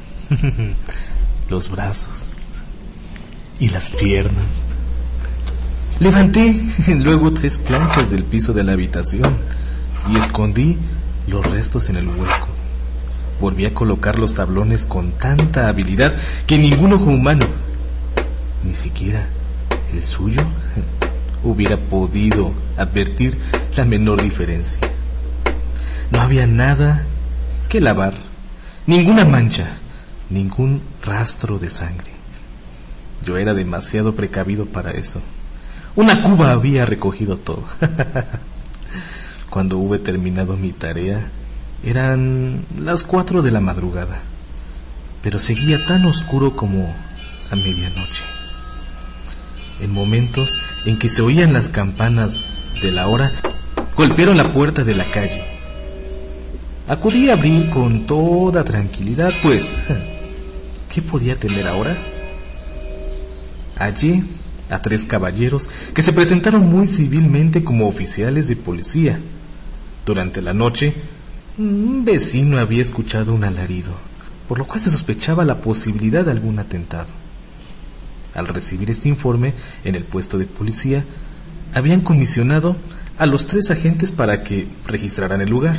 los brazos y las piernas. Levanté luego 3 planchas del piso de la habitación y escondí los restos en el hueco. Volví a colocar los tablones con tanta habilidad que ningún ojo humano, ni siquiera el suyo, hubiera podido advertir la menor diferencia. No había nada que lavar, ninguna mancha, ningún rastro de sangre. Yo era demasiado precavido para eso. Una cuba había recogido todo. Cuando hube terminado mi tarea, eran las 4 de la madrugada, pero seguía tan oscuro como a medianoche. En momentos en que se oían las campanas de la hora, golpearon la puerta de la calle. Acudí a abrir con toda tranquilidad, pues, ¿qué podía temer ahora? Hallé a 3 caballeros que se presentaron muy civilmente como oficiales de policía. Durante la noche, un vecino había escuchado un alarido, por lo cual se sospechaba la posibilidad de algún atentado. Al recibir este informe, en el puesto de policía, habían comisionado a los 3 agentes para que registraran el lugar.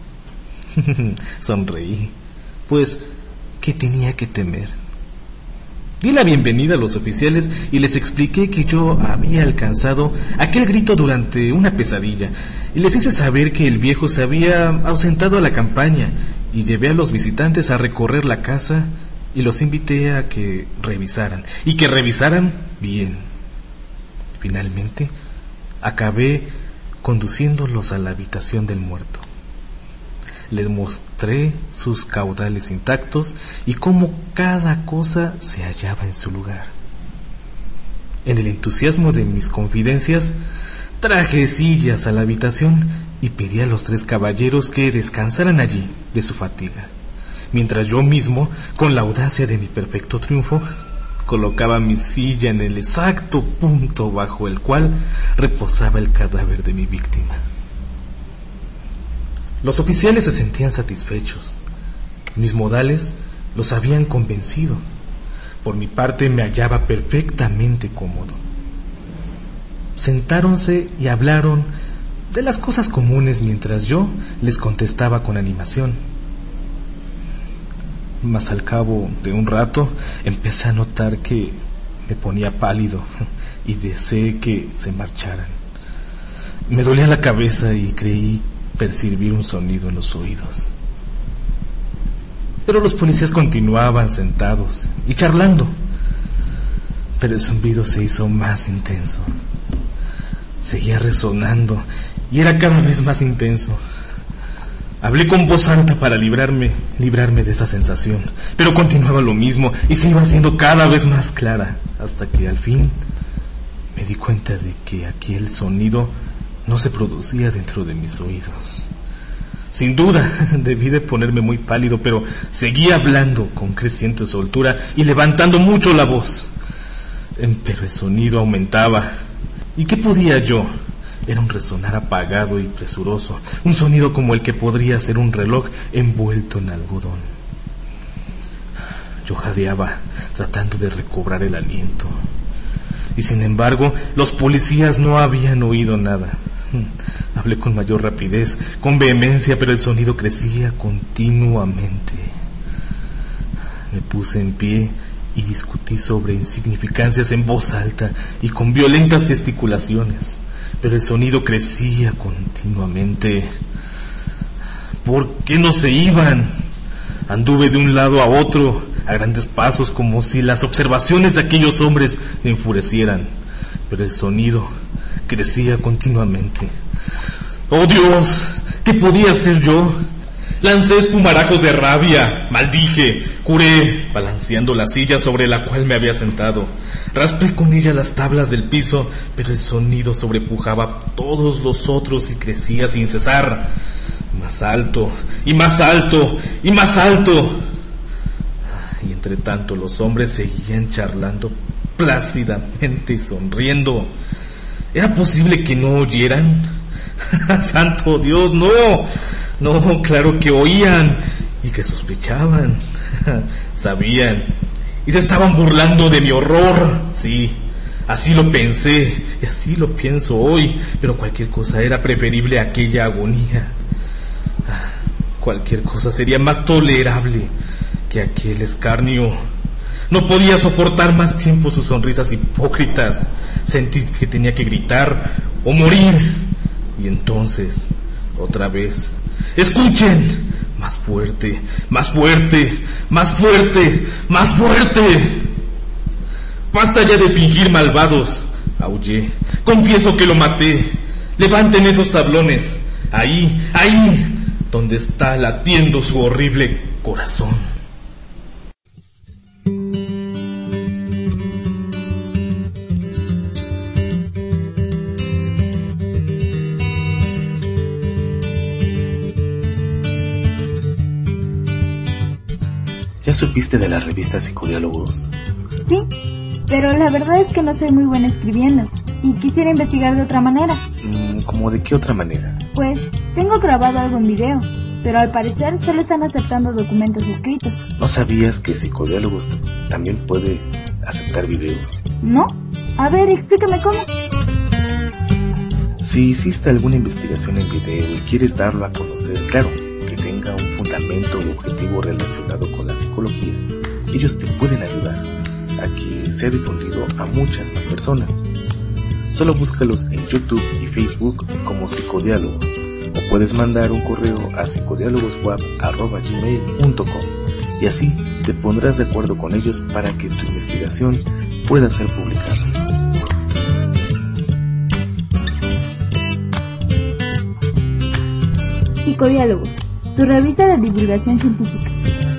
Sonreí, pues, ¿qué tenía que temer? Di la bienvenida a los oficiales y les expliqué que yo había alcanzado aquel grito durante una pesadilla, y les hice saber que el viejo se había ausentado a la campaña, y llevé a los visitantes a recorrer la casa y los invité a que revisaran, y que revisaran bien. Finalmente, acabé conduciéndolos a la habitación del muerto. Les mostré sus caudales intactos y cómo cada cosa se hallaba en su lugar. En el entusiasmo de mis confidencias, traje sillas a la habitación y pedí a los 3 caballeros que descansaran allí de su fatiga, mientras yo mismo, con la audacia de mi perfecto triunfo, colocaba mi silla en el exacto punto bajo el cual reposaba el cadáver de mi víctima. Los oficiales se sentían satisfechos. Mis modales los habían convencido. Por mi parte me hallaba perfectamente cómodo. Sentáronse y hablaron de las cosas comunes mientras yo les contestaba con animación. Mas al cabo de un rato empecé a notar que me ponía pálido y deseé que se marcharan. Me dolía la cabeza y creí percibir un sonido en los oídos. Pero los policías continuaban sentados y charlando. Pero el zumbido se hizo más intenso. Seguía resonando y era cada vez más intenso. Hablé con voz alta para librarme de esa sensación, pero continuaba lo mismo y se iba haciendo cada vez más clara, hasta que al fin me di cuenta de que aquel sonido no se producía dentro de mis oídos. Sin duda, debí de ponerme muy pálido, pero seguía hablando con creciente soltura y levantando mucho la voz. pero el sonido aumentaba. ¿Y qué podía yo? Era un resonar apagado y presuroso, un sonido como el que podría ser un reloj envuelto en algodón. Yo jadeaba, tratando de recobrar el aliento. Y sin embargo, los policías no habían oído nada. Hablé con mayor rapidez, con vehemencia, pero el sonido crecía continuamente. Me puse en pie y discutí sobre insignificancias en voz alta y con violentas gesticulaciones, pero el sonido crecía continuamente. ¿Por qué no se iban? Anduve de un lado a otro, a grandes pasos, como si las observaciones de aquellos hombres me enfurecieran, pero el sonido crecía continuamente. ¡Oh, Dios! ¿Qué podía hacer yo? Lancé espumarajos de rabia, maldije, juré, balanceando la silla sobre la cual me había sentado. Raspé con ella las tablas del piso, pero el sonido sobrepujaba todos los otros y crecía sin cesar. Más alto, y más alto, y más alto. Y entre tanto los hombres seguían charlando plácidamente y sonriendo. ¿Era posible que no oyeran? ¡Santo Dios, no! No, claro que oían y que sospechaban. Sabían y se estaban burlando de mi horror. Sí, así lo pensé y así lo pienso hoy, pero cualquier cosa era preferible a aquella agonía. Cualquier cosa sería más tolerable que aquel escarnio. No podía soportar más tiempo sus sonrisas hipócritas. Sentí que tenía que gritar o morir. Y entonces, otra vez, ¡escuchen! Más fuerte, más fuerte, más fuerte, más fuerte. Basta ya de fingir malvados, aullé. Confieso que lo maté. Levanten esos tablones. Ahí, ahí, donde está latiendo su horrible corazón. ¿Ya supiste de la revista Psicodiálogos? Sí, pero la verdad es que no soy muy buena escribiendo y quisiera investigar de otra manera. ¿Cómo de qué otra manera? Pues tengo grabado algo en video, pero al parecer solo están aceptando documentos escritos. ¿No sabías que Psicodiálogos también puede aceptar videos? ¿No? A ver, explícame cómo. Si hiciste alguna investigación en video y quieres darlo a conocer, claro, que tenga un fundamento o objetivo relacionado con la psicología, ellos te pueden ayudar a que sea difundido a muchas más personas. Solo búscalos en YouTube y Facebook como Psicodiálogos, o puedes mandar un correo a psicodialogoswap@gmail.com y así te pondrás de acuerdo con ellos para que tu investigación pueda ser publicada. Psicodiálogos, tu revista de divulgación científica.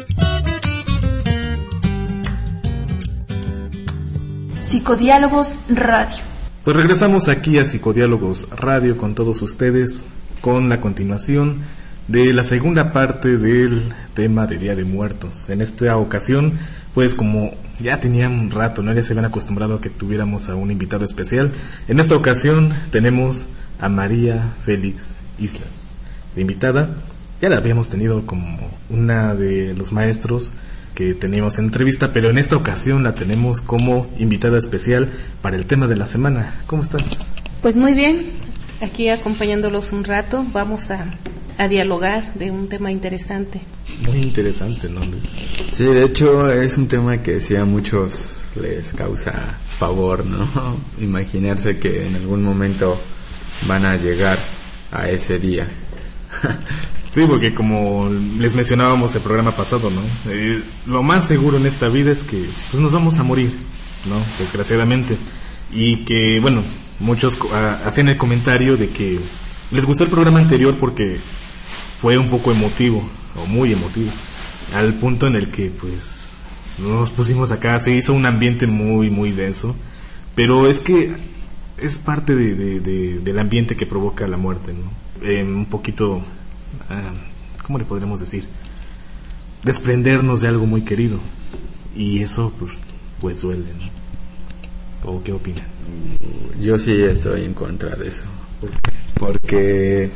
Psicodiálogos Radio. Pues regresamos aquí a Psicodiálogos Radio con todos ustedes, con la continuación de la segunda parte del tema de Día de Muertos. En esta ocasión, pues como ya tenían un rato, ¿no? Ya se habían acostumbrado a que tuviéramos a un invitado especial. En esta ocasión tenemos a María Félix Islas, de invitada. Ya la habíamos tenido como una de los maestros que teníamos en entrevista, pero en esta ocasión la tenemos como invitada especial para el tema de la semana. ¿Cómo estás? Pues muy bien, aquí acompañándolos un rato, vamos a dialogar de un tema interesante. Muy interesante, ¿no, Luis? Sí, de hecho es un tema que sí a muchos les causa pavor, ¿no? Imaginarse que en algún momento van a llegar a ese día. Sí, porque como les mencionábamos el programa pasado, ¿no? Lo más seguro en esta vida es que pues nos vamos a morir, ¿no? Desgraciadamente. Y que, bueno, muchos hacían el comentario de que les gustó el programa anterior porque fue un poco emotivo, o muy emotivo, al punto en el que, pues, nos pusimos acá, se hizo un ambiente muy, muy denso. Pero es que es parte del ambiente que provoca la muerte, ¿no? Un poquito... ¿cómo le podremos decir? Desprendernos de algo muy querido, y eso pues duele, ¿no? ¿O qué opinan? Yo sí estoy en contra de eso, porque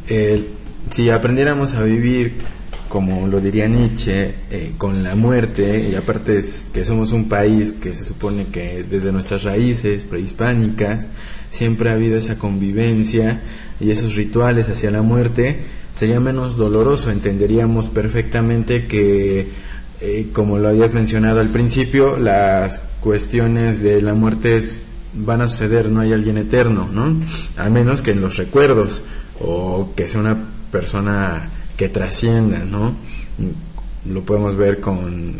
si aprendiéramos a vivir, como lo diría Nietzsche, con la muerte, y aparte es que somos un país que se supone que desde nuestras raíces prehispánicas siempre ha habido esa convivencia y esos rituales hacia la muerte, sería menos doloroso. Entenderíamos perfectamente que, como lo habías mencionado al principio, las cuestiones de la muerte van a suceder, no hay alguien eterno, ¿no? A menos que en los recuerdos, o que sea una persona que trascienda, ¿no? Lo podemos ver con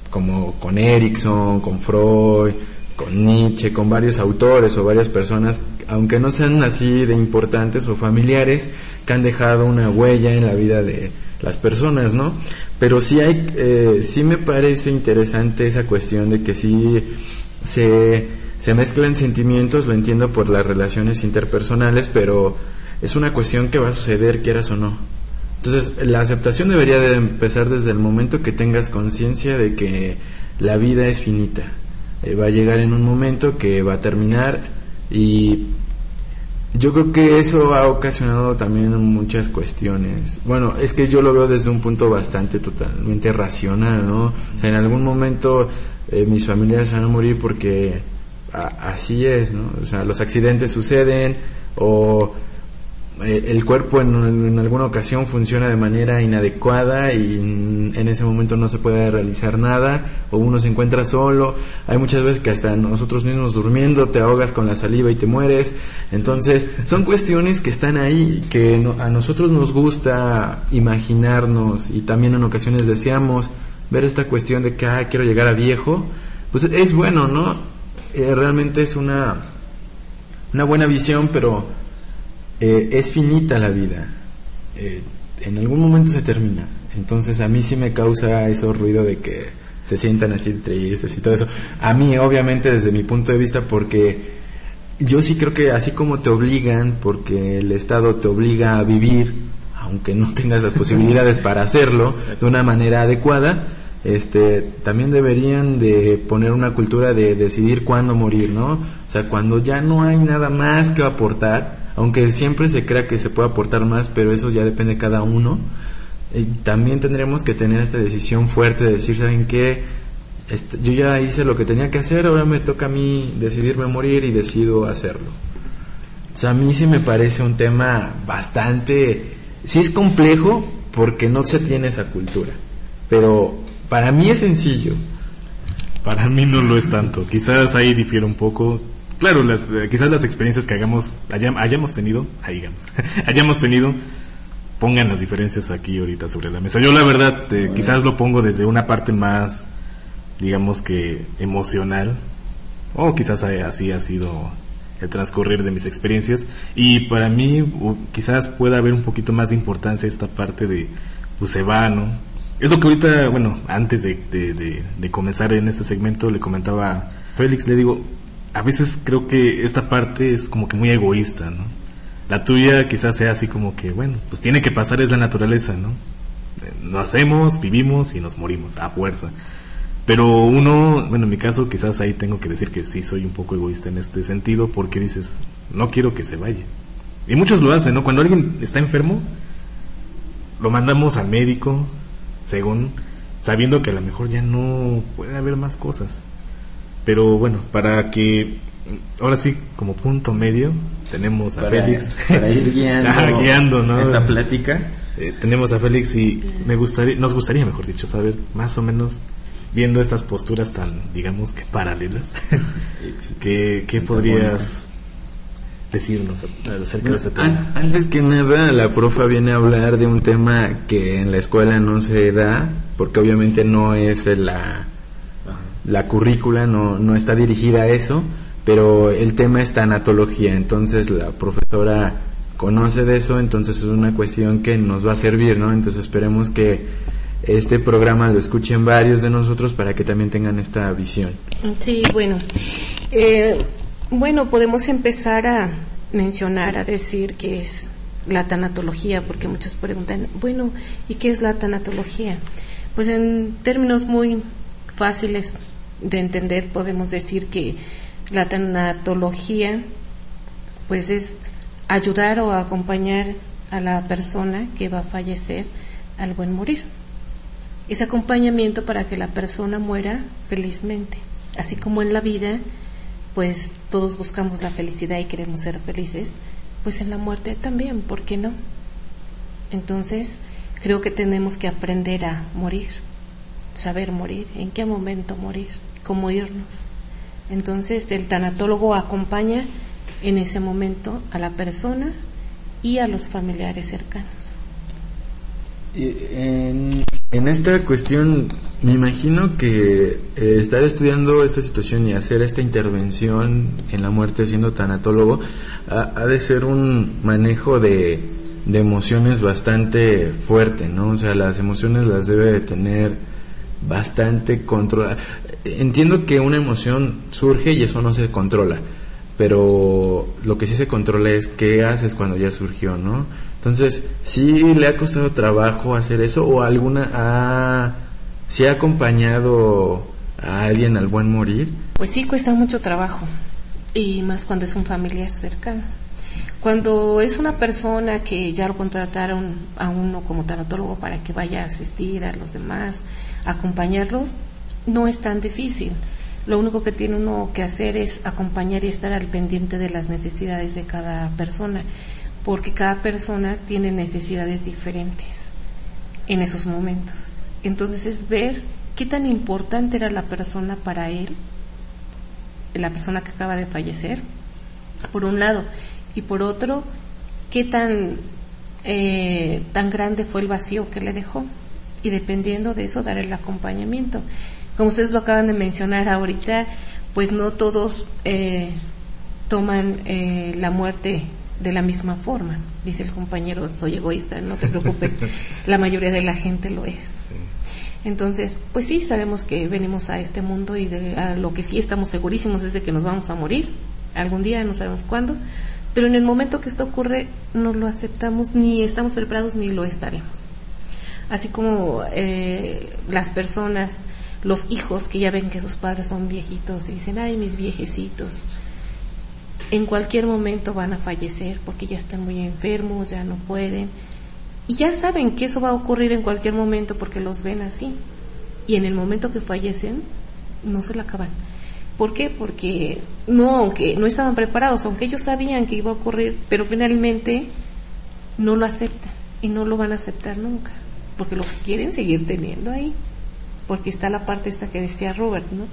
Erikson, con Freud, con Nietzsche, con varios autores o varias personas, aunque no sean así de importantes o familiares, que han dejado una huella en la vida de las personas, ¿no? Pero sí sí me parece interesante esa cuestión de que sí se mezclan sentimientos, lo entiendo por las relaciones interpersonales, pero es una cuestión que va a suceder quieras o no. Entonces, la aceptación debería de empezar desde el momento que tengas conciencia de que la vida es finita. Va a llegar en un momento que va a terminar, y yo creo que eso ha ocasionado también muchas cuestiones. Bueno, es que yo lo veo desde un punto totalmente racional, ¿no? O sea, en algún momento mis familiares van a morir porque así es, ¿no? O sea, los accidentes suceden, o el cuerpo en alguna ocasión funciona de manera inadecuada y en ese momento no se puede realizar nada, o uno se encuentra solo. Hay muchas veces que hasta nosotros mismos durmiendo te ahogas con la saliva y te mueres. Entonces son cuestiones que están ahí, que a nosotros nos gusta imaginarnos, y también en ocasiones deseamos ver esta cuestión de que quiero llegar a viejo. Pues es bueno, ¿no? Realmente es una buena visión, pero es finita la vida, en algún momento se termina. Entonces a mí sí me causa eso ruido de que se sientan así tristes y todo eso. A mí, obviamente, desde mi punto de vista, porque yo sí creo que así como te obligan, porque el Estado te obliga a vivir, aunque no tengas las posibilidades para hacerlo de una manera adecuada, también deberían de poner una cultura de decidir cuándo morir, ¿no? O sea, cuando ya no hay nada más que aportar, aunque siempre se crea que se puede aportar más, pero eso ya depende de cada uno. También tendremos que tener esta decisión fuerte de decir, ¿saben qué? Yo ya hice lo que tenía que hacer, ahora me toca a mí decidirme morir, y decido hacerlo. O sea, a mí sí me parece un tema bastante... Sí es complejo porque no se tiene esa cultura, pero para mí es sencillo. Para mí no lo es tanto. Quizás ahí difiere un poco. Claro, quizás las experiencias que hayamos tenido, pongan las diferencias aquí ahorita sobre la mesa. Yo la verdad quizás lo pongo desde una parte más, digamos que emocional, o quizás así ha sido el transcurrir de mis experiencias, y para mí quizás pueda haber un poquito más de importancia esta parte de, pues se va, ¿no? Es lo que ahorita, bueno, antes de comenzar en este segmento le comentaba a Félix, le digo, a veces creo que esta parte es como que muy egoísta, ¿no? La tuya quizás sea así como que, bueno, pues tiene que pasar, es la naturaleza, ¿no? Lo hacemos, vivimos y nos morimos, a fuerza. Pero uno, bueno, en mi caso quizás ahí tengo que decir que sí soy un poco egoísta en este sentido, porque dices, no quiero que se vaya. Y muchos lo hacen, ¿no? Cuando alguien está enfermo, lo mandamos al médico, sabiendo que a lo mejor ya no puede haber más cosas. Pero bueno, para que ahora sí, como punto medio, tenemos a Félix para ir guiando, ¿no? Esta plática. Tenemos a Félix y nos gustaría, mejor dicho, saber más o menos, viendo estas posturas tan, digamos que paralelas, ¿qué podrías decirnos acerca de este tema? Antes que nada, la profa viene a hablar de un tema que en la escuela no se da, porque obviamente no es la currícula, no está dirigida a eso, pero el tema es tanatología. Entonces la profesora conoce de eso, entonces es una cuestión que nos va a servir, ¿no? Entonces esperemos que este programa lo escuchen varios de nosotros para que también tengan esta visión. Sí, bueno, podemos empezar a mencionar, a decir qué es la tanatología, porque muchos preguntan, bueno, ¿y qué es la tanatología? Pues en términos muy fáciles de entender podemos decir que La tanatología pues es ayudar o acompañar a la persona que va a fallecer al buen morir. Es acompañamiento para que la persona muera felizmente. Así como en la vida, pues todos buscamos la felicidad y queremos ser felices, pues en la muerte también, ¿por qué no? Entonces, creo que tenemos que aprender a morir, saber morir, en qué momento morir, cómo irnos. Entonces, el tanatólogo acompaña en ese momento a la persona y a los familiares cercanos. En esta cuestión, me imagino que estar estudiando esta situación y hacer esta intervención en la muerte siendo tanatólogo ha de ser un manejo de emociones bastante fuerte, ¿no? O sea, las emociones las debe de tener bastante controladas. Entiendo que una emoción surge y eso no se controla, pero lo que sí se controla es qué haces cuando ya surgió, ¿no? Entonces, ¿sí le ha costado trabajo hacer eso o sí ha acompañado a alguien al buen morir? Pues sí, cuesta mucho trabajo, y más cuando es un familiar cercano. Cuando es una persona que ya lo contrataron a uno como tanatólogo para que vaya a asistir a los demás, acompañarlos, no es tan difícil. Lo único que tiene uno que hacer es acompañar y estar al pendiente de las necesidades de cada persona, porque cada persona tiene necesidades diferentes en esos momentos. Entonces es ver qué tan importante era la persona para él, la persona que acaba de fallecer, por un lado, y por otro, qué tan grande fue el vacío que le dejó, y dependiendo de eso dar el acompañamiento. Como ustedes lo acaban de mencionar ahorita, pues no todos toman la muerte de la misma forma. Dice el compañero, soy egoísta, no te preocupes, la mayoría de la gente lo es. Entonces, pues sí, sabemos que venimos a este mundo y a lo que sí estamos segurísimos es de que nos vamos a morir algún día, no sabemos cuándo, pero en el momento que esto ocurre no lo aceptamos, ni estamos preparados ni lo estaremos. Así como las personas, los hijos que ya ven que sus padres son viejitos y dicen, ay, mis viejecitos, en cualquier momento van a fallecer porque ya están muy enfermos, ya no pueden, y ya saben que eso va a ocurrir en cualquier momento porque los ven así, y en el momento que fallecen no se la acaban. ¿Por qué? Porque aunque no estaban preparados, aunque ellos sabían que iba a ocurrir, pero finalmente no lo aceptan y no lo van a aceptar nunca, porque los quieren seguir teniendo ahí, porque está la parte esta que decía Robert, ¿no?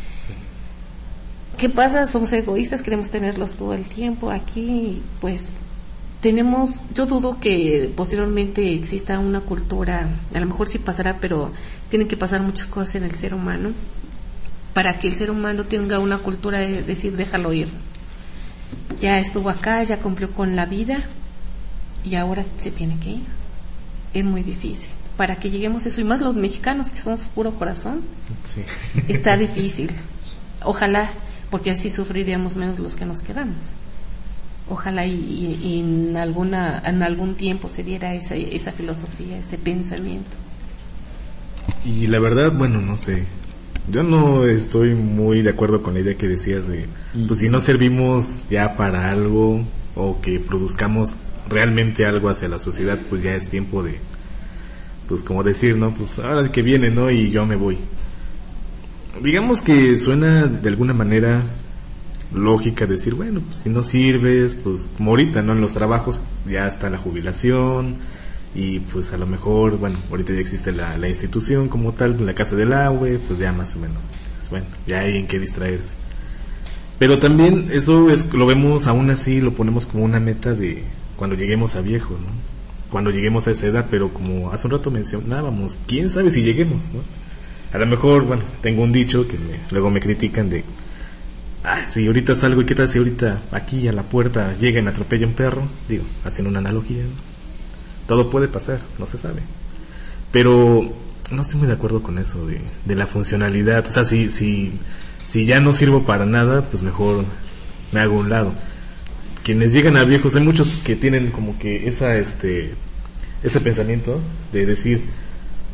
¿Qué pasa? Somos egoístas, queremos tenerlos todo el tiempo aquí, pues yo dudo que posteriormente exista una cultura, a lo mejor sí pasará, pero tienen que pasar muchas cosas en el ser humano para que el ser humano tenga una cultura de decir, déjalo ir, ya estuvo acá, ya cumplió con la vida y ahora se tiene que ir. Es muy difícil para que lleguemos a eso, y más los mexicanos que somos puro corazón, sí. Está difícil. Ojalá, porque así sufriríamos menos los que nos quedamos. Ojalá y en algún tiempo se diera esa filosofía, ese pensamiento. Y la verdad, bueno, no sé, yo no estoy muy de acuerdo con la idea que decías de, pues si no servimos ya para algo o que produzcamos realmente algo hacia la sociedad, pues ya es tiempo de, pues como decir, ¿no? Pues ahora que viene, ¿no? Y yo me voy. Digamos que suena de alguna manera lógica decir, bueno, pues si no sirves, pues como ahorita, ¿no? En los trabajos ya está la jubilación y pues a lo mejor, bueno, ahorita ya existe la institución como tal, la casa del agua, pues ya más o menos, dices, bueno, ya hay en qué distraerse. Pero también eso lo vemos aún así, lo ponemos como una meta de cuando lleguemos a viejo, ¿no? Cuando lleguemos a esa edad, pero como hace un rato mencionábamos, quién sabe si lleguemos, ¿no? A lo mejor, bueno, tengo un dicho que luego me critican de, si ahorita salgo y qué tal si ahorita aquí a la puerta llega y me atropella un perro, digo, haciendo una analogía, ¿no? Todo puede pasar, no se sabe. Pero no estoy muy de acuerdo con eso de la funcionalidad. O sea, si ya no sirvo para nada, pues mejor me hago a un lado. Quienes llegan a viejos, hay muchos que tienen como que ese pensamiento de decir,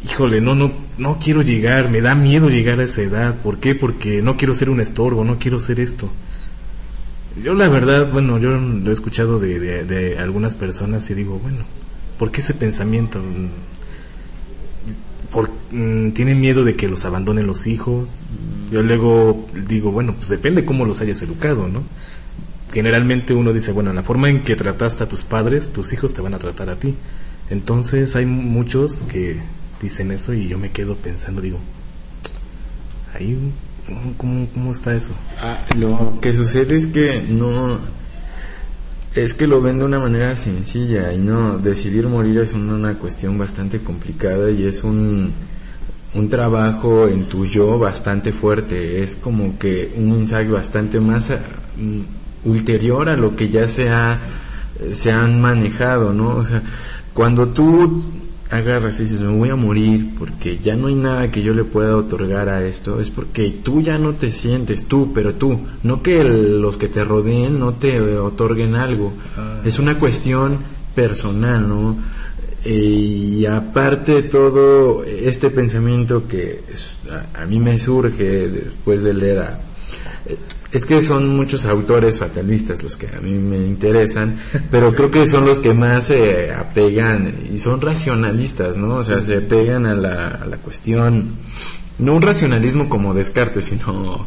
híjole, no quiero llegar, me da miedo llegar a esa edad. ¿Por qué? Porque no quiero ser un estorbo, no quiero ser esto. Yo la verdad, bueno, yo lo he escuchado de algunas personas y digo, bueno, ¿por qué ese pensamiento? Tienen miedo de que los abandonen los hijos. Yo luego digo, bueno, pues depende cómo los hayas educado, ¿no? Generalmente uno dice, bueno, la forma en que trataste a tus padres, tus hijos te van a tratar a ti. Entonces hay muchos que dicen eso y yo me quedo pensando, digo, ahí, ¿cómo está eso? Lo que sucede es que es que lo ven de una manera sencilla y no, decidir morir es una cuestión bastante complicada y es un trabajo en tu yo bastante fuerte, es como que un ensayo bastante más ulterior a lo que ya se han manejado, ¿no? O sea, cuando tú agarras y dices, me voy a morir porque ya no hay nada que yo le pueda otorgar a esto, es porque tú ya no te sientes pero tú, no que los que te rodeen no te otorguen algo, es una cuestión personal, ¿no? Y aparte de todo este pensamiento que a mí me surge después de leer es que son muchos autores fatalistas los que a mí me interesan, pero creo que son los que más se apegan y son racionalistas, ¿no? O sea, se apegan a la cuestión, no un racionalismo como Descartes, sino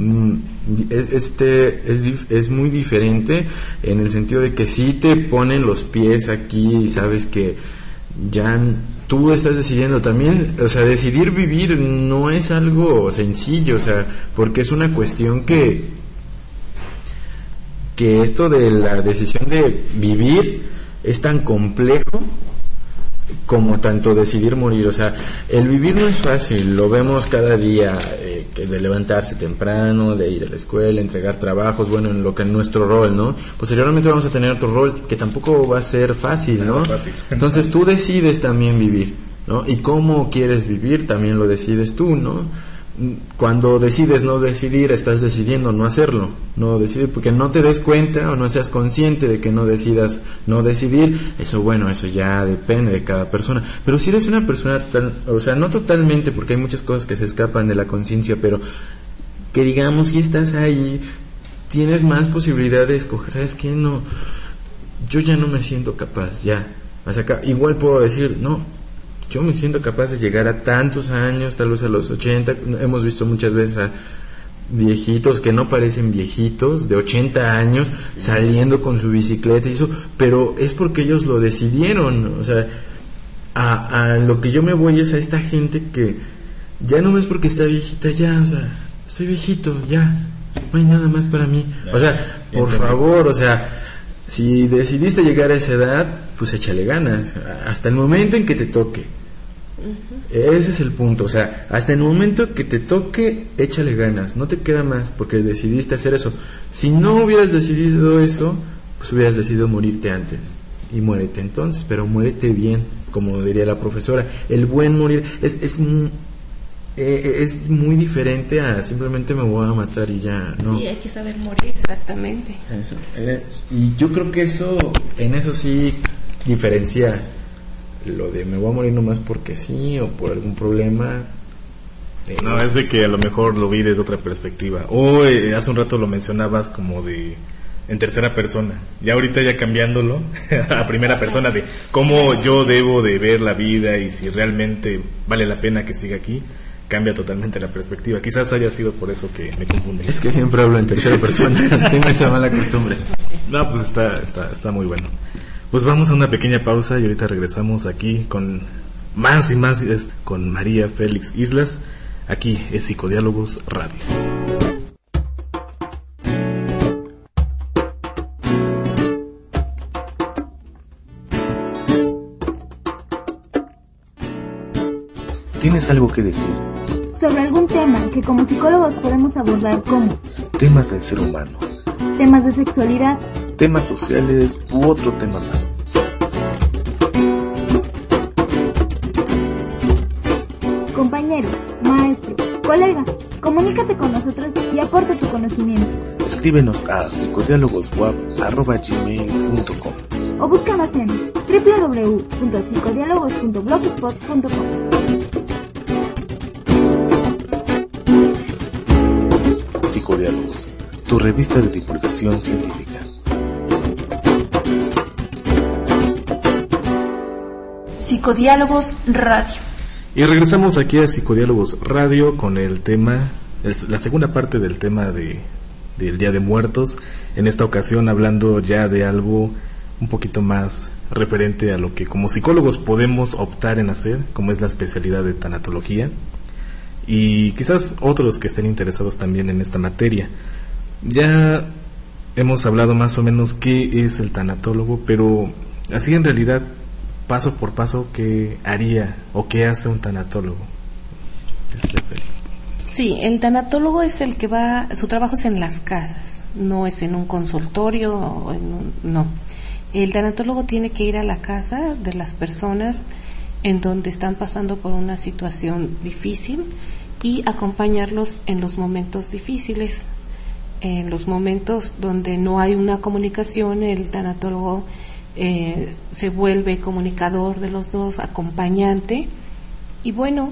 es muy diferente en el sentido de que sí te ponen los pies aquí y sabes que ya tú estás decidiendo también, o sea, decidir vivir no es algo sencillo, o sea, porque es una cuestión que esto de la decisión de vivir es tan complejo como tanto decidir morir, o sea, el vivir no es fácil, lo vemos cada día, de levantarse temprano, de ir a la escuela, entregar trabajos, bueno, en lo que es nuestro rol, ¿no? Posteriormente vamos a tener otro rol que tampoco va a ser fácil, ¿no? Entonces tú decides también vivir, ¿no? Y cómo quieres vivir también lo decides tú, ¿no? Cuando decides no decidir, estás decidiendo no hacerlo, no decidir, porque no te des cuenta o no seas consciente de que no decidas no decidir, eso bueno, eso ya depende de cada persona, pero si eres una persona o sea, no totalmente, porque hay muchas cosas que se escapan de la conciencia, pero que digamos, si estás ahí, tienes más posibilidad de escoger, ¿sabes qué? No, yo ya no me siento capaz, ya, hasta acá, igual puedo decir, no, yo me siento capaz de llegar a tantos años, tal vez a los 80, hemos visto muchas veces a viejitos que no parecen viejitos, de 80 años, saliendo con su bicicleta y eso, pero es porque ellos lo decidieron, o sea, a lo que yo me voy es a esta gente que ya no es porque está viejita, ya, o sea, estoy viejito, ya, no hay nada más para mí, o sea, por favor, o sea, si decidiste llegar a esa edad, pues échale ganas, hasta el momento en que te toque. Ese es el punto, o sea, hasta el momento que te toque, échale ganas, no te queda más, porque decidiste hacer eso. Si no hubieras decidido eso, pues hubieras decidido morirte antes, y muérete entonces, pero muérete bien, como diría la profesora. El buen morir es muy diferente a simplemente me voy a matar y ya, ¿no? Sí, hay que saber morir, exactamente. Eso, y yo creo que en eso sí diferencia lo de me voy a morir nomás porque sí o por algún problema. No, es de que a lo mejor lo vi desde otra perspectiva. O hace un rato lo mencionabas como en tercera persona. Ya ahorita ya cambiándolo a primera persona de cómo yo debo de ver la vida y si realmente vale la pena que siga aquí. Cambia totalmente la perspectiva. Quizás haya sido por eso que me confundí. Es que siempre hablo en tercera persona. Tengo esa mala costumbre. No, pues está muy bueno. Pues vamos a una pequeña pausa y ahorita regresamos aquí con más y más con María Félix Islas. Aquí es Psicodiálogos Radio. ¿Tienes algo que decir? Sobre algún tema que como psicólogos podemos abordar como temas del ser humano, temas de sexualidad, temas sociales u otro tema más. Compañero, maestro, colega, comunícate con nosotros y aporta tu conocimiento. Escríbenos a psicodialogoswap@gmail.com o búscanos en www.psicodiálogos.blogspot.com. Psicodiálogos, tu revista de divulgación científica. Psicodiálogos Radio. Y regresamos aquí a Psicodiálogos Radio con el tema, es la segunda parte del tema del Día de Muertos, en esta ocasión hablando ya de algo un poquito más referente a lo que como psicólogos podemos optar en hacer, como es la especialidad de tanatología, y quizás otros que estén interesados también en esta materia. Ya hemos hablado más o menos qué es el tanatólogo, pero así en realidad, paso por paso, ¿qué haría o qué hace un tanatólogo? Sí, el tanatólogo es el que va, su trabajo es en las casas, no es en un consultorio, no. El tanatólogo tiene que ir a la casa de las personas en donde están pasando por una situación difícil y acompañarlos en los momentos difíciles, en los momentos donde no hay una comunicación. El tanatólogo se vuelve comunicador de los dos, acompañante, y bueno,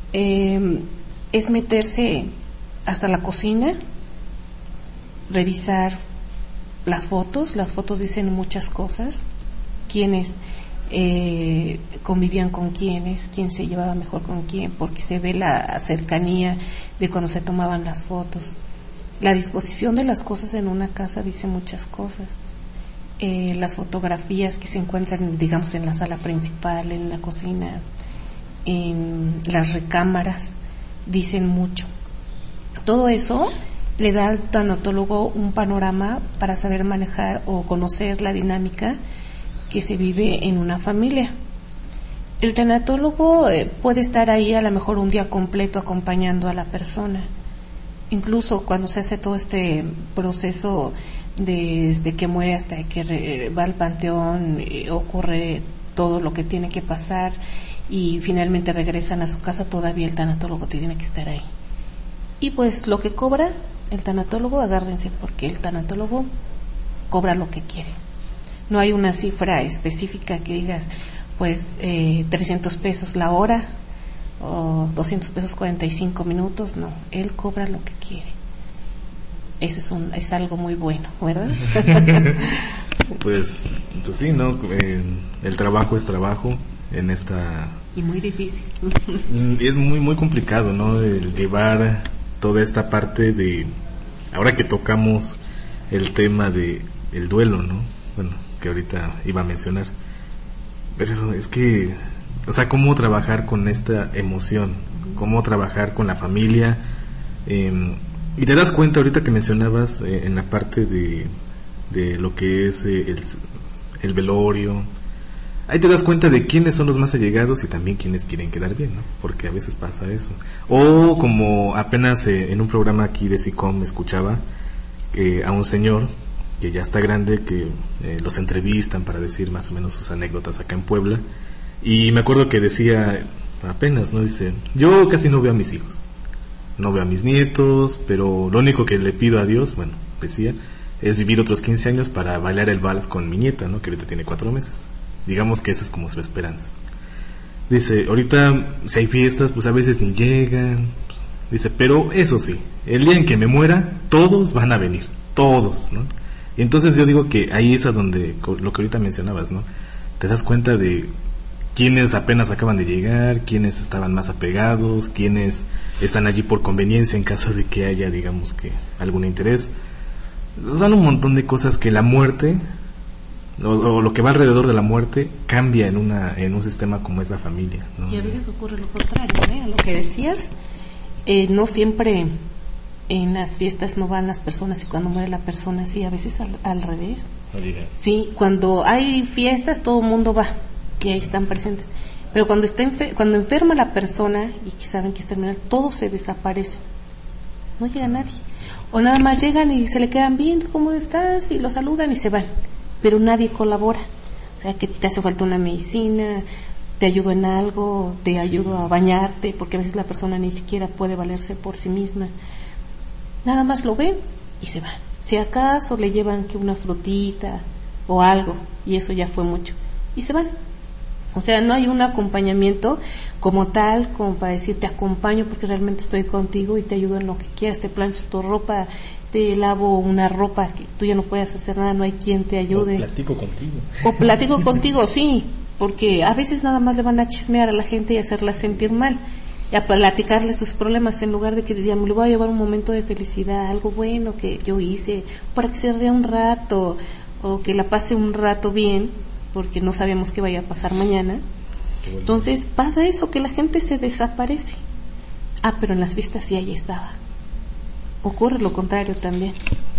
es meterse hasta la cocina, revisar las fotos dicen muchas cosas, quiénes convivían con quiénes, quién se llevaba mejor con quién, porque se ve la cercanía de cuando se tomaban las fotos. La disposición de las cosas en una casa dice muchas cosas. Las fotografías que se encuentran, digamos, en la sala principal, en la cocina, en las recámaras, dicen mucho. Todo eso le da al tanatólogo un panorama para saber manejar o conocer la dinámica que se vive en una familia. El tanatólogo puede estar ahí a lo mejor un día completo acompañando a la persona. Incluso cuando se hace todo este proceso desde que muere hasta que va al panteón, ocurre todo lo que tiene que pasar y finalmente regresan a su casa, todavía el tanatólogo tiene que estar ahí. Y pues lo que cobra el tanatólogo, agárrense, porque el tanatólogo cobra lo que quiere. No hay una cifra específica que digas, pues 300 pesos la hora o 200 pesos 45 minutos, no, él cobra lo que quiere. Eso es algo muy bueno, ¿verdad? Pues sí, ¿no? El trabajo es trabajo en esta... Y muy difícil. Es muy, muy complicado, ¿no? El llevar toda esta parte de... Ahora que tocamos el tema de el duelo, ¿no? Bueno, que ahorita iba a mencionar. Pero es que... O sea, cómo trabajar con esta emoción, cómo trabajar con la familia... Y te das cuenta ahorita que mencionabas en la parte de lo que es el velorio, ahí te das cuenta de quiénes son los más allegados y también quiénes quieren quedar bien, ¿no? Porque a veces pasa eso. O como apenas en un programa aquí de SICOM escuchaba a un señor que ya está grande, que los entrevistan para decir más o menos sus anécdotas acá en Puebla, y me acuerdo que decía apenas, ¿no? Dice, yo casi no veo a mis hijos, no veo a mis nietos, pero lo único que le pido a Dios, bueno, decía, es vivir otros 15 años para bailar el vals con mi nieta, ¿no? Que ahorita tiene 4 meses. Digamos que esa es como su esperanza. Dice, ahorita si hay fiestas, pues a veces ni llegan. Dice, pero eso sí, el día en que me muera, todos van a venir, todos, ¿no? Y entonces yo digo que ahí es a donde, lo que ahorita mencionabas, ¿no? Te das cuenta de quiénes apenas acaban de llegar, quiénes estaban más apegados, quiénes están allí por conveniencia en caso de que haya, digamos, que algún interés. Son un montón de cosas que la muerte o lo que va alrededor de la muerte cambia en un sistema como es la familia, ¿no? Y a veces ocurre lo contrario, ¿eh? A lo que decías, no siempre en las fiestas no van las personas y cuando muere la persona sí, a veces al revés. Sí, cuando hay fiestas todo el mundo va y ahí están presentes, pero cuando cuando enferma la persona y que saben que es terminal, todo se desaparece, no llega nadie, o nada más llegan y se le quedan viendo cómo estás y lo saludan y se van, pero nadie colabora. O sea, que te hace falta una medicina, te ayudo en algo, te ayudo a bañarte, porque a veces la persona ni siquiera puede valerse por sí misma, nada más lo ven y se van. Si acaso le llevan que una frutita o algo, y eso ya fue mucho, y se van. O sea, no hay un acompañamiento como tal, como para decir te acompaño porque realmente estoy contigo y te ayudo en lo que quieras, te plancho tu ropa, te lavo una ropa que tú ya no puedes hacer nada, no hay quien te ayude. O platico contigo, sí, porque a veces nada más le van a chismear a la gente y hacerla sentir mal, y a platicarle sus problemas, en lugar de que digan, me lo voy a llevar un momento de felicidad, algo bueno que yo hice, para que se ría un rato, o que la pase un rato bien, porque no sabemos qué vaya a pasar mañana. Entonces pasa eso, que la gente se desaparece. Pero en las fiestas sí, ahí estaba. Ocurre lo contrario también.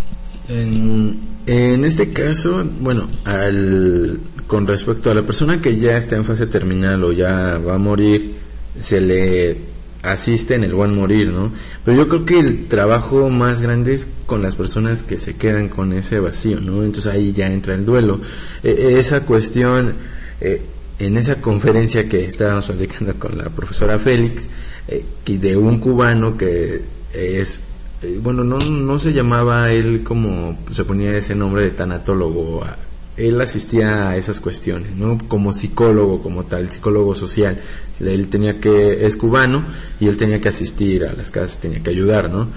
En este caso, bueno, con respecto a la persona que ya está en fase terminal o ya va a morir, se le asiste en el buen morir, ¿no? Pero yo creo que el trabajo más grande es con las personas que se quedan con ese vacío, ¿no? Entonces ahí ya entra el duelo. Esa cuestión, en esa conferencia que estábamos platicando con la profesora Félix, de un cubano que es, bueno, no se llamaba él como se ponía ese nombre de tanatólogo, él asistía a esas cuestiones, ¿no? Como psicólogo, como tal, psicólogo social. Él es cubano y él tenía que asistir a las casas, tenía que ayudar, ¿no?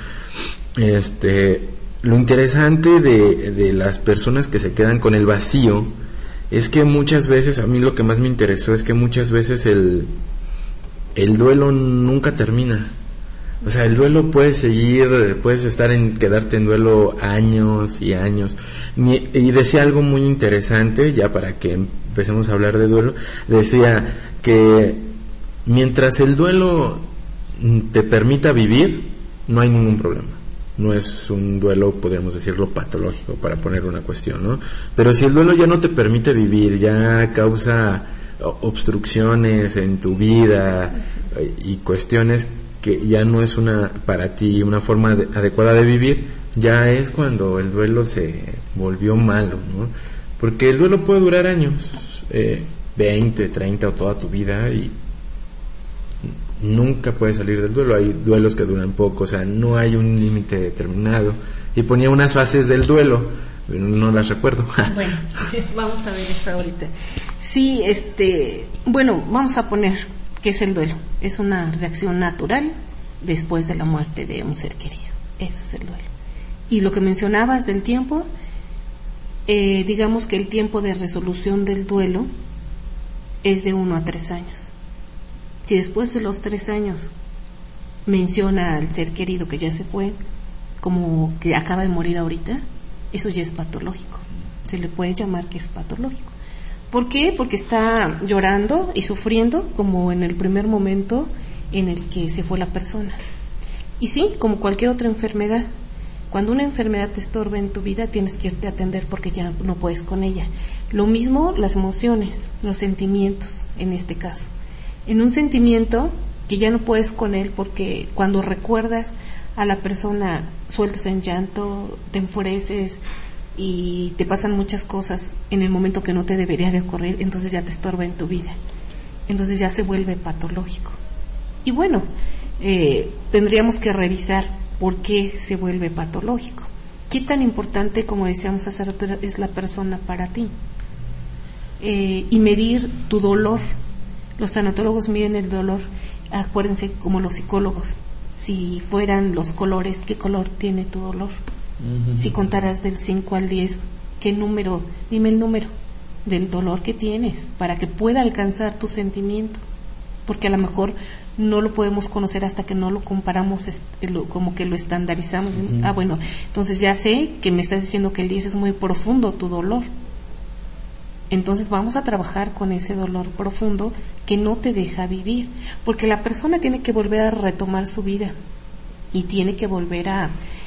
Lo interesante de las personas que se quedan con el vacío es que muchas veces, a mí lo que más me interesó es que muchas veces el duelo nunca termina. O sea, el duelo puede seguir, puedes quedarte en duelo años y años. Y decía algo muy interesante, ya para que empecemos a hablar de duelo, decía que mientras el duelo te permita vivir, no hay ningún problema. No es un duelo, podríamos decirlo, patológico, para poner una cuestión, ¿no? Pero si el duelo ya no te permite vivir, ya causa obstrucciones en tu vida y cuestiones que ya no es para ti una forma adecuada de vivir, ya es cuando el duelo se volvió malo, ¿no? Porque el duelo puede durar años, 20, 30 o toda tu vida, y nunca puedes salir del duelo. Hay duelos que duran poco, o sea, no hay un límite determinado. Y ponía unas fases del duelo, pero no las recuerdo. Bueno, vamos a ver eso ahorita. Sí, bueno, vamos a poner ¿qué es el duelo? Es una reacción natural después de la muerte de un ser querido. Eso es el duelo. Y lo que mencionabas del tiempo, digamos que el tiempo de resolución del duelo es de 1 a 3 años. Si después de los 3 años menciona al ser querido que ya se fue, como que acaba de morir ahorita, eso ya es patológico. Se le puede llamar que es patológico. ¿Por qué? Porque está llorando y sufriendo como en el primer momento en el que se fue la persona. Y sí, como cualquier otra enfermedad, cuando una enfermedad te estorba en tu vida, tienes que irte a atender porque ya no puedes con ella. Lo mismo las emociones, los sentimientos, en este caso. En un sentimiento que ya no puedes con él porque cuando recuerdas a la persona sueltas en llanto, te enfureces y te pasan muchas cosas en el momento que no te debería de ocurrir, entonces ya te estorba en tu vida, entonces ya se vuelve patológico. Y bueno, tendríamos que revisar por qué se vuelve patológico, qué tan importante, como decíamos hace rato, es la persona para ti, y medir tu dolor. Los tanatólogos miden el dolor, acuérdense, como los psicólogos, si fueran los colores, ¿qué color tiene tu dolor? Si contaras del 5 al 10, ¿qué número? Dime el número del dolor que tienes para que pueda alcanzar tu sentimiento, porque a lo mejor no lo podemos conocer hasta que no lo comparamos, como que lo estandarizamos. Bueno, entonces ya sé que me estás diciendo que el 10 es muy profundo tu dolor, entonces vamos a trabajar con ese dolor profundo que no te deja vivir, porque la persona tiene que volver a retomar su vida y tiene que volver a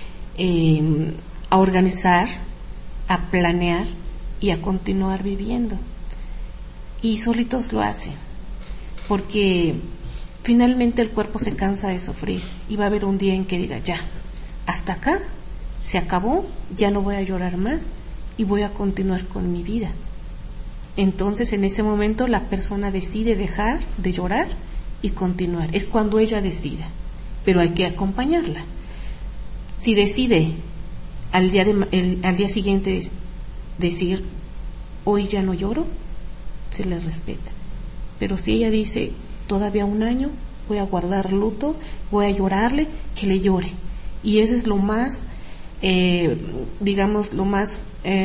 organizar, a planear y a continuar viviendo, y solitos lo hacen, porque finalmente el cuerpo se cansa de sufrir y va a haber un día en que diga ya, hasta acá, se acabó, ya no voy a llorar más y voy a continuar con mi vida. Entonces en ese momento la persona decide dejar de llorar y continuar, es cuando ella decida, pero hay que acompañarla. Si decide al día siguiente decir hoy ya no lloro, se le respeta. Pero si ella dice, todavía un año, voy a guardar luto, voy a llorarle, que le llore. Y eso es lo más, digamos, lo más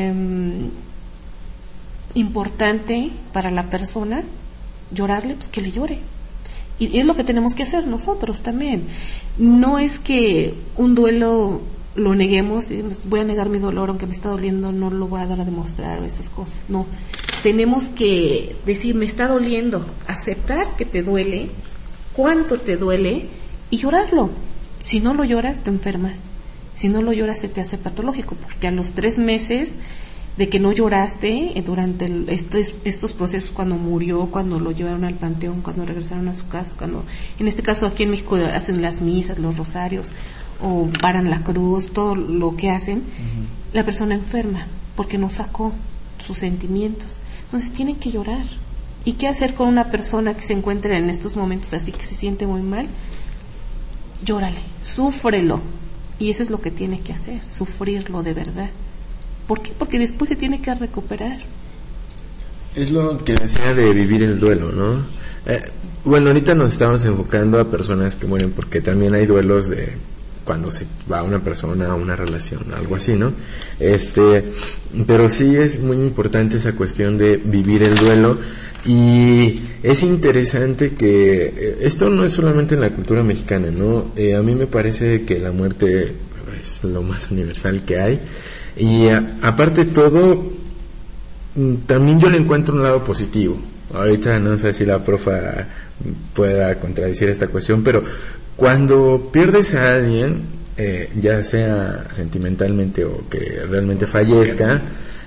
importante para la persona, llorarle, pues que le llore. Y es lo que tenemos que hacer nosotros también. No es que un duelo lo neguemos, voy a negar mi dolor, aunque me está doliendo, no lo voy a dar a demostrar o esas cosas. No, tenemos que decir, me está doliendo, aceptar que te duele, cuánto te duele y llorarlo. Si no lo lloras, te enfermas. Si no lo lloras, se te hace patológico, porque a los 3 meses de que no lloraste durante estos procesos, cuando murió, cuando lo llevaron al panteón, cuando regresaron a su casa, cuando, en este caso aquí en México hacen las misas, los rosarios, o paran la cruz, todo lo que hacen, la persona enferma, porque no sacó sus sentimientos. Entonces tienen que llorar. ¿Y qué hacer con una persona que se encuentra en estos momentos así, que se siente muy mal? Llórale, súfrelo. Y eso es lo que tiene que hacer, sufrirlo de verdad. ¿Por qué? Porque después se tiene que recuperar. Es lo que decía de vivir el duelo, ¿no? Bueno, ahorita nos estamos enfocando a personas que mueren, porque también hay duelos de cuando se va una persona a una relación, algo así, ¿no? Pero sí es muy importante esa cuestión de vivir el duelo. Y es interesante que esto no es solamente en la cultura mexicana, ¿no? A mí me parece que la muerte es lo más universal que hay. Y aparte de todo, también yo le encuentro un lado positivo. Ahorita no sé si la profa pueda contradecir esta cuestión, pero cuando pierdes a alguien, ya sea sentimentalmente o que realmente fallezca,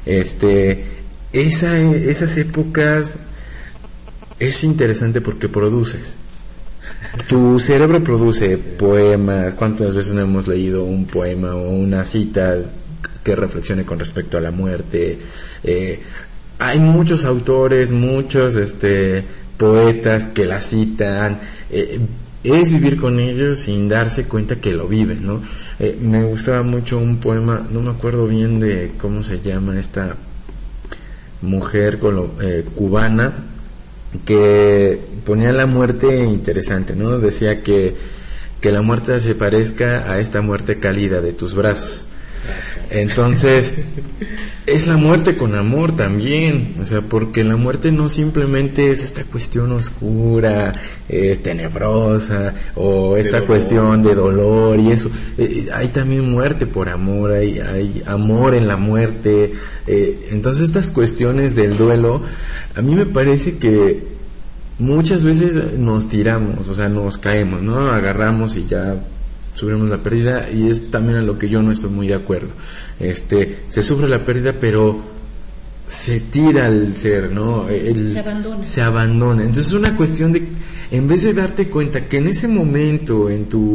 esas épocas es interesante porque produces. Tu cerebro produce poemas. ¿Cuántas veces no hemos leído un poema o una cita que reflexione con respecto a la muerte? Hay muchos autores, muchos poetas que la citan. Es vivir con ellos sin darse cuenta que lo viven, ¿no? Me gustaba mucho un poema, no me acuerdo bien de cómo se llama esta mujer cubana, que ponía la muerte interesante, ¿no? Decía que la muerte se parezca a esta muerte cálida de tus brazos. Entonces es la muerte con amor también, o sea, porque la muerte no simplemente es esta cuestión oscura, tenebrosa, o esta cuestión de dolor y eso. Hay también muerte por amor, hay amor en la muerte. Entonces estas cuestiones del duelo, a mí me parece que muchas veces nos tiramos, o sea, nos caemos, ¿no? Agarramos y ya sufrimos la pérdida, y es también a lo que yo no estoy muy de acuerdo. Se sufre la pérdida, pero se tira al ser, ¿no? Se abandona. Entonces es una cuestión de, en vez de darte cuenta que en ese momento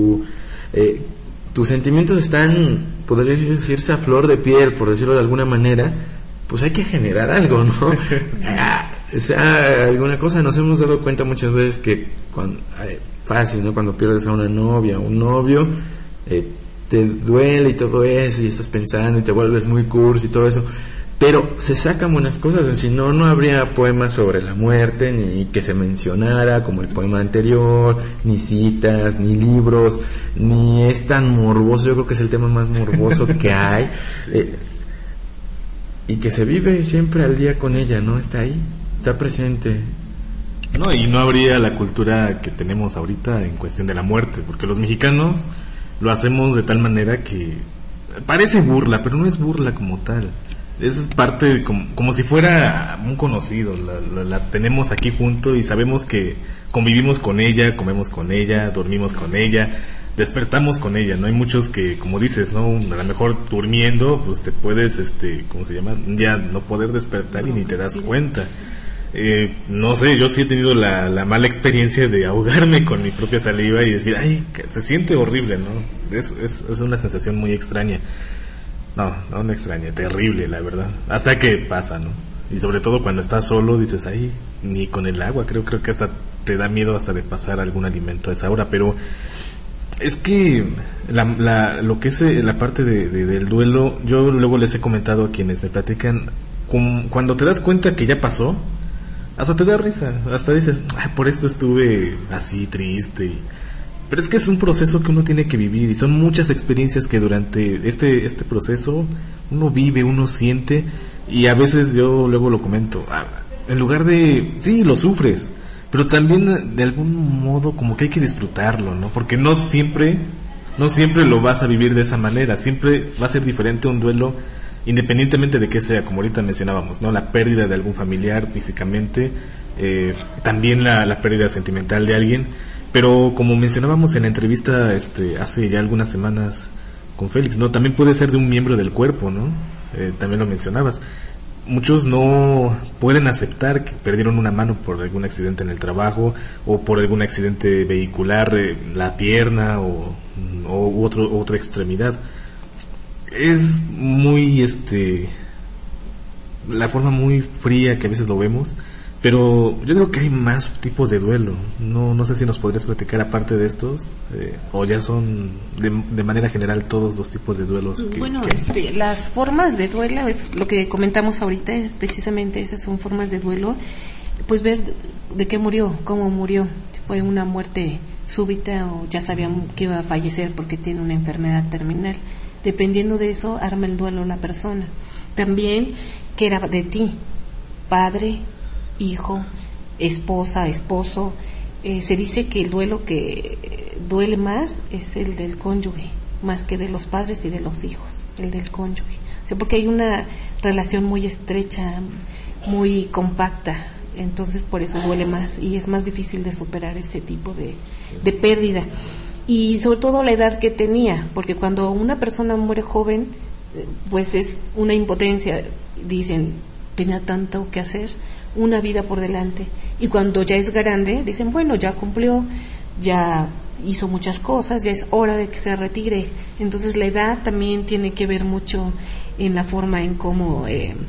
tus sentimientos están, podría decirse, a flor de piel, por decirlo de alguna manera, pues hay que generar algo, ¿no? O sea, alguna cosa. Nos hemos dado cuenta muchas veces que fácil, ¿no? Cuando pierdes a una novia o un novio, te duele y todo eso, y estás pensando y te vuelves muy cursi y todo eso, pero se sacan buenas cosas. Si no, no habría poemas sobre la muerte, ni que se mencionara como el poema anterior, ni citas, ni libros, ni es tan morboso. Yo creo que es el tema más morboso que hay. Y que se vive siempre al día con ella, ¿no? Está ahí, está presente. No, y no habría la cultura que tenemos ahorita en cuestión de la muerte, porque los mexicanos lo hacemos de tal manera que parece burla, pero no es burla como tal. Es parte como si fuera un conocido. La tenemos aquí junto y sabemos que convivimos con ella, comemos con ella, dormimos con ella, despertamos con ella. No hay muchos que, como dices, no, a lo mejor durmiendo, pues te puedes, ¿cómo se llama? Un día no poder despertar y ni te das cuenta. No sé, yo sí he tenido la mala experiencia de ahogarme con mi propia saliva y decir, ay, se siente horrible, ¿no? Es una sensación muy extraña. No extraña, terrible, la verdad. Hasta que pasa, ¿no? Y sobre todo cuando estás solo, dices, ay, ni con el agua, creo que hasta te da miedo hasta de pasar algún alimento a esa hora. Pero es que lo que es la parte del duelo, yo luego les he comentado a quienes me platican, cuando te das cuenta que ya pasó, hasta te da risa, hasta dices, ay, por esto estuve así triste. Pero es que es un proceso que uno tiene que vivir y son muchas experiencias que durante este proceso uno vive, uno siente, y a veces yo luego lo comento, en lugar de, sí, lo sufres, pero también de algún modo como que hay que disfrutarlo, ¿no? Porque no siempre lo vas a vivir de esa manera, siempre va a ser diferente un duelo, independientemente de que sea, como ahorita mencionábamos, ¿no? La pérdida de algún familiar físicamente, también la pérdida sentimental de alguien, pero como mencionábamos en la entrevista hace ya algunas semanas con Félix, ¿no? También puede ser de un miembro del cuerpo, ¿no? También lo mencionabas. Muchos no pueden aceptar que perdieron una mano por algún accidente en el trabajo o por algún accidente vehicular, la pierna o otra extremidad. Es muy la forma muy fría que a veces lo vemos, pero yo creo que hay más tipos de duelo. No sé si nos podrías platicar aparte de estos, o ya son de manera general todos los tipos de duelos bueno, las formas de duelo es lo que comentamos ahorita, precisamente esas son formas de duelo. Pues ver de qué murió, cómo murió, si fue una muerte súbita o ya sabían que iba a fallecer porque tiene una enfermedad terminal. Dependiendo de eso arma el duelo la persona. También qué era de ti, padre, hijo, esposa, esposo. Se dice que el duelo que duele más es el del cónyuge, más que de los padres y de los hijos, el del cónyuge. O sea, porque hay una relación muy estrecha, muy compacta, entonces por eso duele más y es más difícil de superar ese tipo de pérdida. Y sobre todo la edad que tenía, porque cuando una persona muere joven, pues es una impotencia, dicen, tenía tanto que hacer, una vida por delante, y cuando ya es grande dicen, bueno, ya cumplió, ya hizo muchas cosas, ya es hora de que se retire. Entonces la edad también tiene que ver mucho en la forma en cómo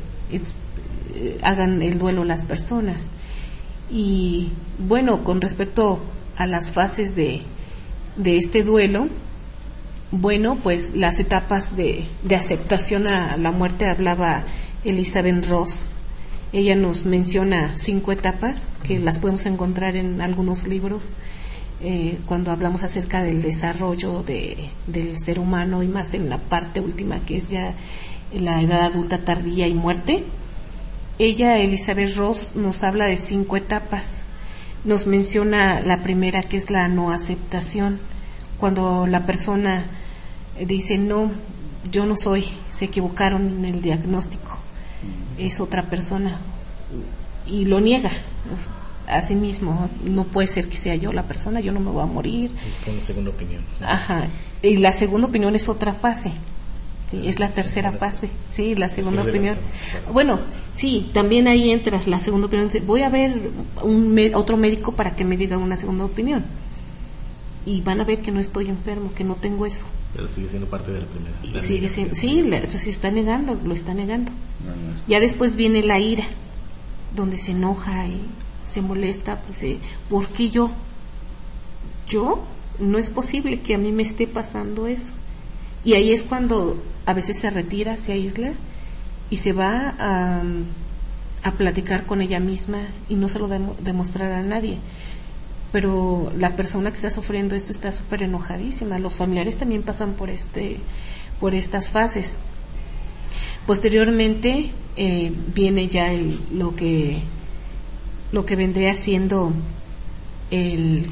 hagan el duelo las personas. Y bueno, con respecto a las fases de este duelo, bueno, pues las etapas de aceptación a la muerte, hablaba Elizabeth Ross. Ella nos menciona 5 etapas que las podemos encontrar en algunos libros, cuando hablamos acerca del desarrollo del ser humano, y más en la parte última que es ya la edad adulta tardía y muerte. Ella, Elizabeth Ross, nos habla de 5 etapas. Nos menciona la primera, que es la no aceptación, cuando la persona dice, no, yo no soy, se equivocaron en el diagnóstico, es otra persona, y lo niega a sí mismo, no puede ser que sea yo la persona, yo no me voy a morir. Es con la segunda opinión. Ajá, y la segunda opinión es otra fase, sí, es la tercera fase, sí, la segunda opinión. Bueno, sí, también ahí entra la segunda opinión, voy a ver otro médico para que me diga una segunda opinión, y van a ver que no estoy enfermo, que no tengo eso. Pero sigue siendo parte de la primera. Y sigue siendo, sí, pues está negando, lo está negando. Ya después viene la ira, donde se enoja y se molesta, pues, ¿por qué yo? ¿Yo? No es posible que a mí me esté pasando eso. Y ahí es cuando a veces se retira, se aísla y se va a platicar con ella misma y no se lo demostrar a nadie. Pero la persona que está sufriendo esto está súper enojadísima. Los familiares también pasan por estas fases. Posteriormente viene ya lo que vendría siendo el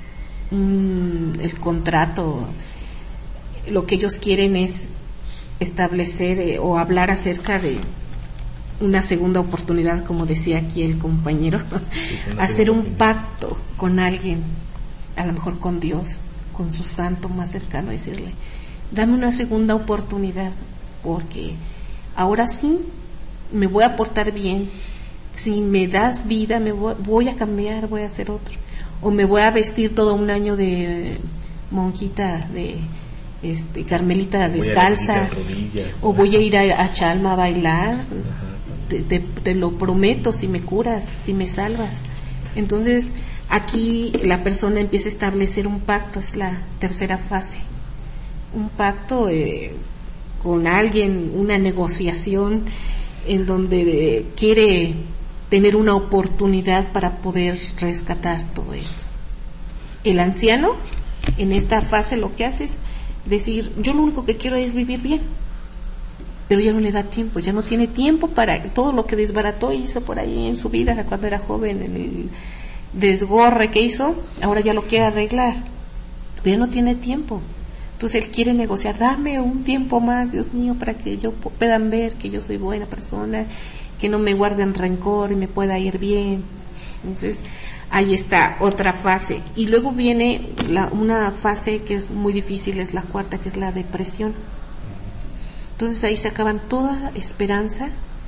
contrato. Lo que ellos quieren es establecer o hablar acerca de una segunda oportunidad, como decía aquí el compañero, hacer un pacto con alguien, a lo mejor con Dios, con su santo más cercano, decirle, dame una segunda oportunidad, porque ahora sí me voy a portar bien, si me das vida voy a cambiar, voy a hacer otro, o me voy a vestir todo un año de monjita, de carmelita descalza, o voy a ir a Chalma a bailar. Te lo prometo, si me curas, si me salvas. Entonces aquí la persona empieza a establecer un pacto, es la tercera fase, un pacto con alguien, una negociación, en donde quiere tener una oportunidad para poder rescatar todo eso. El anciano en esta fase lo que hace es decir, yo lo único que quiero es vivir bien, pero ya no le da tiempo, ya no tiene tiempo para todo lo que desbarató y hizo por ahí en su vida cuando era joven, el desgorre que hizo, ahora ya lo quiere arreglar, pero ya no tiene tiempo. Entonces él quiere negociar, dame un tiempo más, Dios mío, para que yo puedan ver que yo soy buena persona, que no me guarden rencor y me pueda ir bien. Entonces ahí está otra fase. Y luego viene una fase que es muy difícil, es la cuarta, que es la depresión. Entonces ahí se acaban toda esperanza,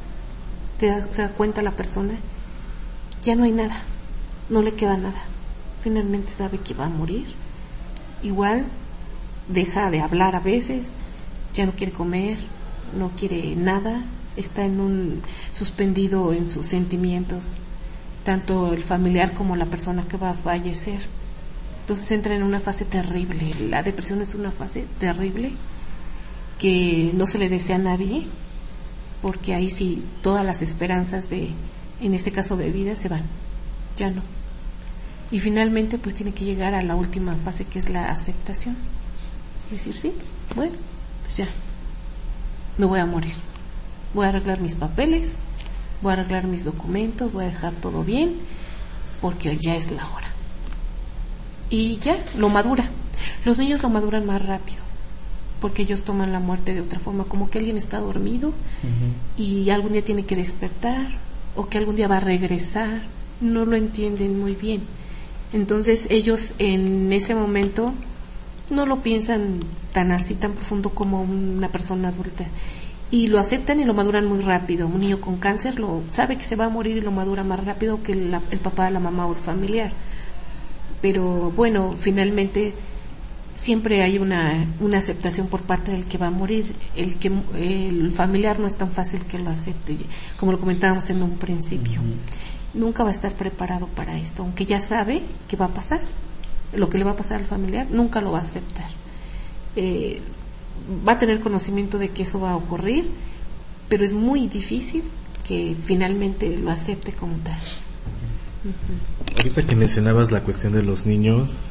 se da cuenta la persona, ya no hay nada, no le queda nada. Finalmente sabe que va a morir. Igual deja de hablar a veces, ya no quiere comer, no quiere nada, está suspendido en sus sentimientos, tanto el familiar como la persona que va a fallecer. Entonces entra en una fase terrible. La depresión es una fase terrible que no se le desea a nadie, porque ahí sí todas las esperanzas en este caso de vida se van, ya no. Y finalmente pues tiene que llegar a la última fase, que es la aceptación. Es decir, sí, bueno, pues ya, me voy a morir, voy a arreglar mis papeles, voy a arreglar mis documentos, voy a dejar todo bien, porque ya es la hora. Y ya, lo madura. Los niños lo maduran más rápido, porque ellos toman la muerte de otra forma, como que alguien está dormido y algún día tiene que despertar, o que algún día va a regresar, no lo entienden muy bien. Entonces ellos en ese momento no lo piensan tan así, tan profundo como una persona adulta, y lo aceptan y lo maduran muy rápido. Un niño con cáncer lo sabe que se va a morir y lo madura más rápido que el papá, la mamá o el familiar. Pero bueno, finalmente siempre hay una aceptación por parte del que va a morir. El familiar no es tan fácil que lo acepte, como lo comentábamos en un principio. Nunca va a estar preparado para esto, aunque ya sabe que va a pasar. Lo que le va a pasar al familiar, nunca lo va a aceptar. Va a tener conocimiento de que eso va a ocurrir, pero es muy difícil que finalmente lo acepte como tal. Ahorita que mencionabas la cuestión de los niños,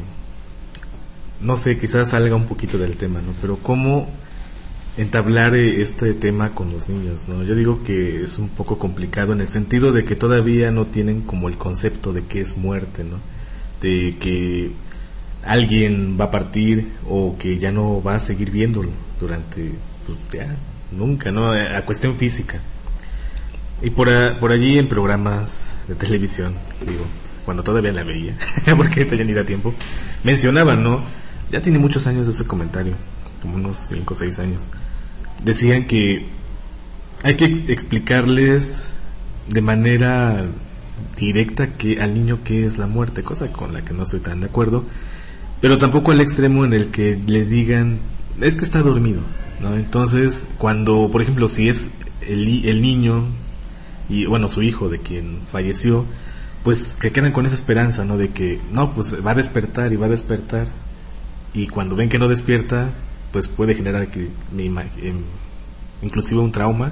no sé, quizás salga un poquito del tema, ¿no? Pero ¿cómo entablar este tema con los niños, ¿no? Yo digo que es un poco complicado en el sentido de que todavía no tienen como el concepto de qué es muerte, ¿no? De que alguien va a partir o que ya no va a seguir viéndolo durante, pues ya, nunca, ¿no? A cuestión física. Y por allí en programas de televisión, digo, cuando todavía la veía, porque ahorita ya ni da tiempo, mencionaban, ¿no? Ya tiene muchos años ese comentario, como unos 5 o 6 años. Decían que hay que explicarles de manera directa al niño qué es la muerte, cosa con la que no estoy tan de acuerdo, pero tampoco al extremo en el que les digan, es que está dormido, ¿no? Entonces, cuando, por ejemplo, si es el niño y bueno, su hijo de quien falleció, pues se quedan con esa esperanza, ¿no? De que, no, pues va a despertar y cuando ven que no despierta, pues puede generar inclusive un trauma,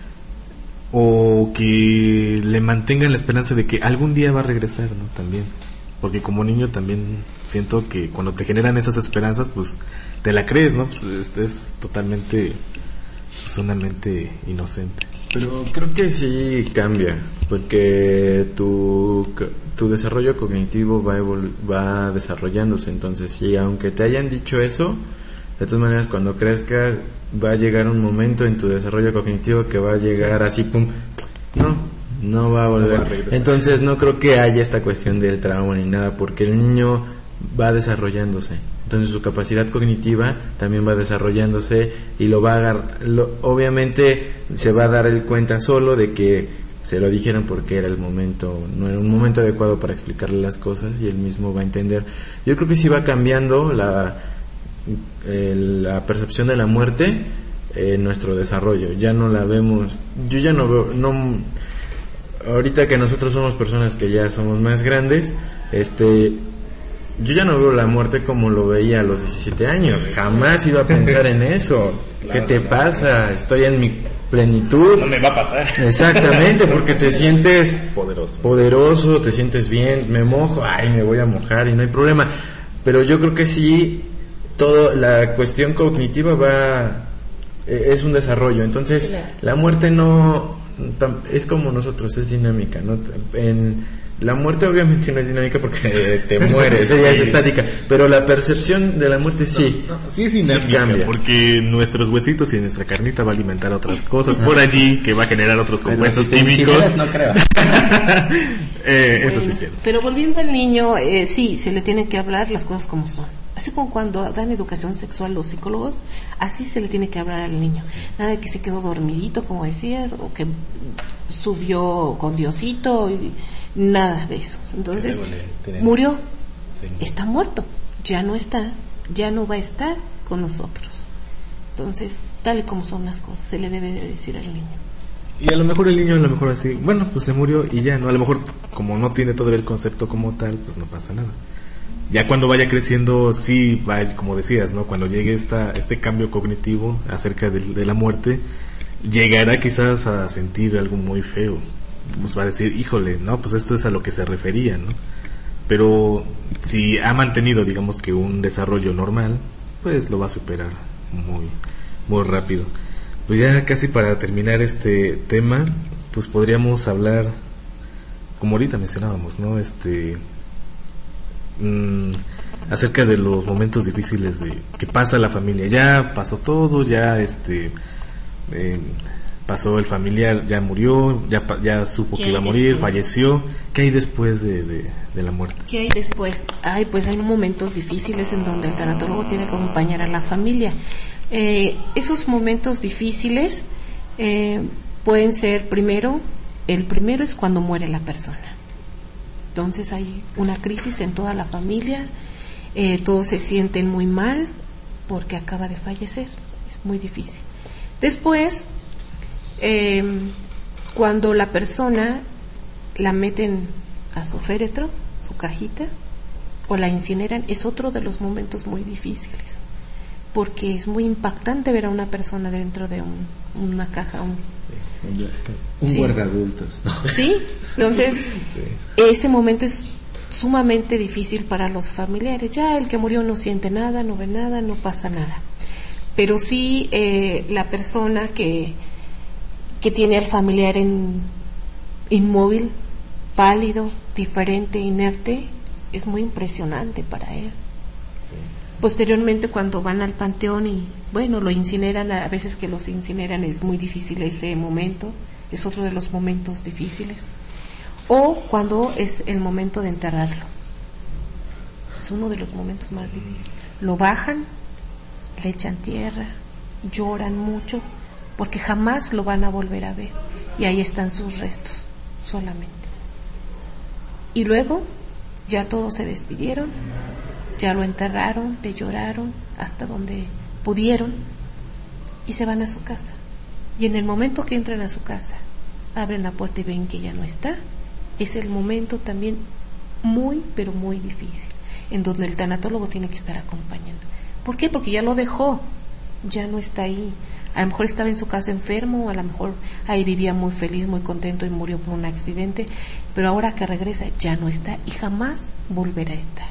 o que le mantengan la esperanza de que algún día va a regresar, ¿no? También, porque como niño también siento que cuando te generan esas esperanzas, pues te la crees, ¿no? Pues es totalmente, pues, una mente inocente. Pero creo que sí cambia, porque tu desarrollo cognitivo va desarrollándose. Entonces, sí, aunque te hayan dicho eso, de todas maneras, cuando crezcas, va a llegar un momento en tu desarrollo cognitivo que va a llegar así, pum, no va a volver. Entonces, no creo que haya esta cuestión del trauma ni nada, porque el niño va desarrollándose. Entonces, su capacidad cognitiva también va desarrollándose y obviamente se va a dar el cuenta solo de que se lo dijeron porque era el momento, no era un momento adecuado para explicarle las cosas, y él mismo va a entender. Yo creo que sí va cambiando la percepción de la muerte en nuestro desarrollo. Ya no la vemos, yo ya no veo, ahorita que nosotros somos personas que ya somos más grandes, yo ya no veo la muerte como lo veía a los 17 años. Jamás iba a pensar en eso. Claro, ¿qué te pasa? Estoy en mi plenitud. No me va a pasar. Exactamente, porque te sientes Poderoso. te sientes bien, me mojo, me voy a mojar y no hay problema. Pero yo creo que sí, la cuestión cognitiva es un desarrollo. Entonces, claro, la muerte no es como nosotros, es dinámica, ¿no? La muerte obviamente no es dinámica porque te mueres, ella es estática, pero la percepción de la muerte sí. Sí es dinámica, cambia, porque nuestros huesitos y nuestra carnita va a alimentar otras cosas por allí que va a generar otros compuestos químicos. No creo. Eso sí es cierto. Pero volviendo al niño, sí, se le tiene que hablar las cosas como son. Así como cuando dan educación sexual los psicólogos, así se le tiene que hablar al niño. Nada de que se quedó dormidito, como decías, o que subió con Diosito, nada de eso. Entonces, murió, está muerto, ya no va a estar con nosotros. Entonces, tal y como son las cosas, se le debe de decir al niño. Y a lo mejor el niño, así, bueno, pues se murió y ya, ¿no? A lo mejor, como no tiene todavía el concepto como tal, pues no pasa nada. Ya cuando vaya creciendo, sí, como decías, ¿no? Cuando llegue este cambio cognitivo acerca de la muerte, llegará quizás a sentir algo muy feo. Pues va a decir, híjole, no, pues esto es a lo que se refería, ¿no? Pero si ha mantenido, digamos que un desarrollo normal, pues lo va a superar muy, muy rápido. Pues ya casi para terminar este tema, pues podríamos hablar, como ahorita mencionábamos, ¿no? Acerca de los momentos difíciles que pasa la familia. Ya pasó todo, ya pasó el familiar, ya murió, ya supo que iba a morir, falleció. ¿Qué hay después de la muerte? ¿Qué hay después? Pues hay momentos difíciles en donde el tanatólogo tiene que acompañar a la familia. Esos momentos difíciles pueden ser el primero es cuando muere la persona. Entonces hay una crisis en toda la familia, todos se sienten muy mal porque acaba de fallecer, es muy difícil. Después, cuando la persona la meten a su féretro, su cajita, o la incineran, es otro de los momentos muy difíciles, porque es muy impactante ver a una persona dentro de una caja, un guardaadultos. Sí, entonces ese momento es sumamente difícil para los familiares. Ya el que murió no siente nada, no ve nada, no pasa nada, pero sí la persona que tiene al familiar inmóvil, pálido, diferente, inerte, es muy impresionante para él. Posteriormente, cuando van al panteón y lo incineran, a veces que los incineran es muy difícil ese momento, es otro de los momentos difíciles. O cuando es el momento de enterrarlo, es uno de los momentos más difíciles. Lo bajan, le echan tierra, lloran mucho, porque jamás lo van a volver a ver, y ahí están sus restos solamente. Y luego ya todos se despidieron, ya lo enterraron, le lloraron hasta donde pudieron y se van a su casa. Y en el momento que entran a su casa, abren la puerta y ven que ya no está. Es el momento también muy, pero muy difícil, en donde el tanatólogo tiene que estar acompañando. ¿Por qué? Porque ya lo dejó, ya no está ahí. A lo mejor estaba en su casa enfermo, a lo mejor ahí vivía muy feliz, muy contento y murió por un accidente, pero ahora que regresa ya no está y jamás volverá a estar.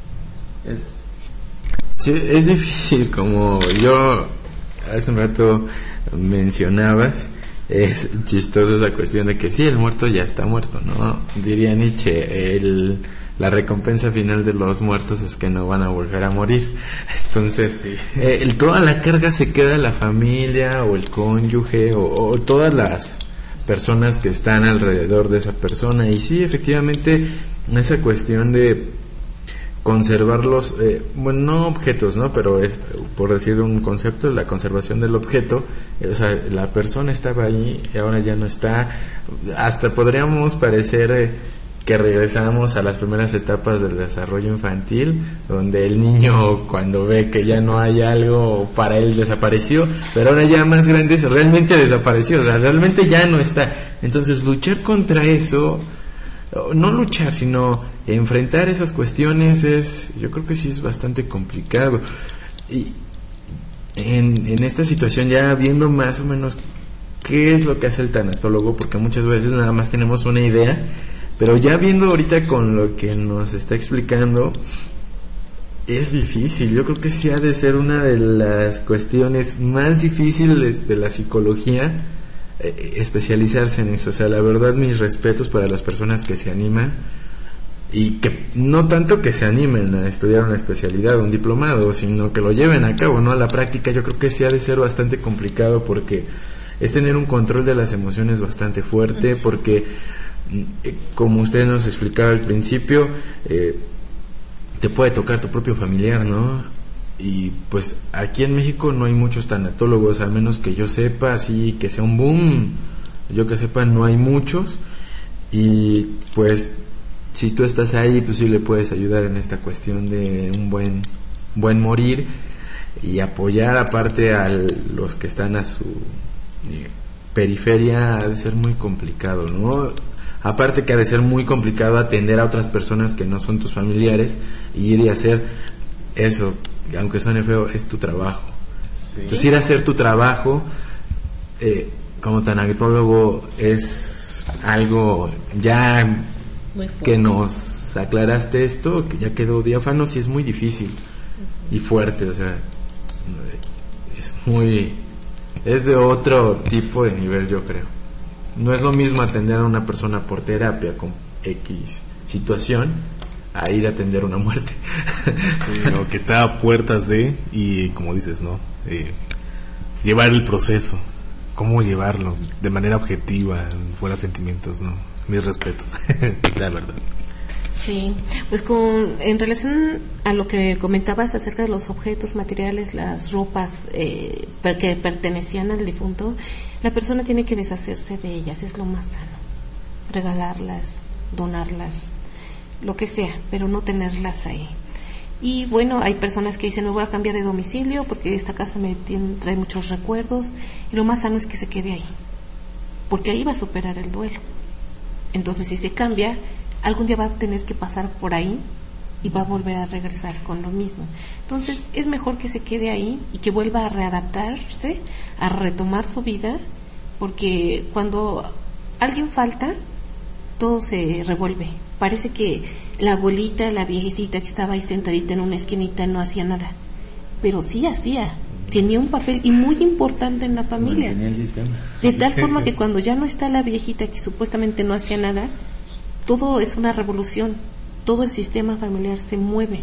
Sí, es difícil, como yo hace un rato mencionabas, es chistoso esa cuestión de que sí, el muerto ya está muerto, ¿no? Diría Nietzsche, la recompensa final de los muertos es que no van a volver a morir. Entonces, toda la carga se queda en la familia o el cónyuge o todas las personas que están alrededor de esa persona. Y sí, efectivamente, esa cuestión de conservarlos, no objetos, ¿no? Pero es, por decir un concepto, la conservación del objeto. O sea, la persona estaba ahí y ahora ya no está. Hasta podríamos parecer que regresamos a las primeras etapas del desarrollo infantil, donde el niño, cuando ve que ya no hay algo, para él desapareció, pero ahora ya más grande realmente desapareció, o sea, realmente ya no está. Entonces, luchar contra eso, no luchar, sino enfrentar esas cuestiones, yo creo que sí es bastante complicado. Y en esta situación, ya viendo más o menos qué es lo que hace el tanatólogo, porque muchas veces nada más tenemos una idea, pero ya viendo ahorita con lo que nos está explicando, es difícil. Yo creo que sí ha de ser una de las cuestiones más difíciles de la psicología, especializarse en eso. O sea, la verdad, mis respetos para las personas que se animan, y que no tanto que se animen a estudiar una especialidad, un diplomado, sino que lo lleven a cabo, ¿no? A la práctica. Yo creo que sí ha de ser bastante complicado, porque es tener un control de las emociones bastante fuerte, porque como usted nos explicaba al principio, te puede tocar tu propio familiar, ¿no? Y pues aquí en México no hay muchos tanatólogos, al menos que yo sepa, así que sea un boom, yo que sepa no hay muchos. Y pues si tú estás ahí, pues sí le puedes ayudar en esta cuestión de un buen morir, y apoyar aparte a los que están a su periferia. Ha de ser muy complicado, ¿no? Aparte que ha de ser muy complicado atender a otras personas que no son tus familiares, y ir y hacer eso, aunque suene feo, es tu trabajo. Sí. Entonces ir a hacer tu trabajo como tanatólogo es algo ya que nos aclaraste esto, que ya quedó diáfano. Sí, es muy difícil y fuerte, o sea, es de otro tipo de nivel, yo creo. No es lo mismo atender a una persona por terapia con X situación a ir a atender una muerte. Sí, no, que está a puertas de, y como dices, ¿no? Llevar el proceso, cómo llevarlo de manera objetiva, fuera sentimientos, ¿no? Mis respetos, la verdad. Sí, pues en relación a lo que comentabas acerca de los objetos materiales, las ropas que pertenecían al difunto, la persona tiene que deshacerse de ellas, es lo más sano. Regalarlas, donarlas, lo que sea, pero no tenerlas ahí. Y bueno, hay personas que dicen, me voy a cambiar de domicilio porque esta casa trae muchos recuerdos, y lo más sano es que se quede ahí, porque ahí va a superar el duelo. Entonces, si se cambia, algún día va a tener que pasar por ahí y va a volver a regresar con lo mismo. Entonces es mejor que se quede ahí y que vuelva a readaptarse, a retomar su vida, porque cuando alguien falta, todo se revuelve. Parece que la abuelita, la viejecita que estaba ahí sentadita en una esquinita no hacía nada, pero sí hacía, tenía un papel y muy importante en la familia, de tal forma que cuando ya no está la viejita que supuestamente no hacía nada, todo es una revolución, todo el sistema familiar se mueve,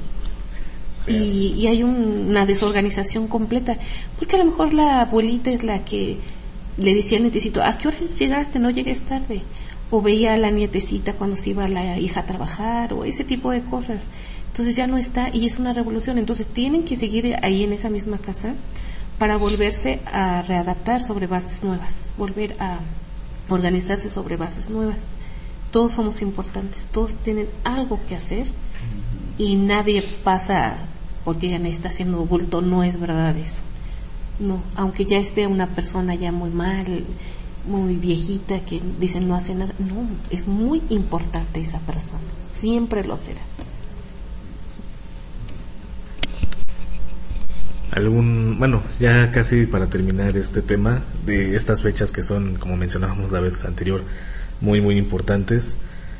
y hay una desorganización completa, porque a lo mejor la abuelita es la que le decía al nietecito, ¿a qué horas llegaste? No llegues tarde. O veía a la nietecita cuando se iba la hija a trabajar, o ese tipo de cosas. Entonces ya no está, y es una revolución. Entonces tienen que seguir ahí en esa misma casa para volverse a readaptar sobre bases nuevas, volver a organizarse sobre bases nuevas. Todos somos importantes, todos tienen algo que hacer, y nadie pasa porque ya está haciendo bulto. No es verdad eso. No, aunque ya esté una persona ya muy mal, muy viejita, que dicen no hace nada, no, es muy importante esa persona, siempre lo será. Bueno, ya casi para terminar este tema de estas fechas que son, como mencionábamos la vez anterior, muy muy importantes,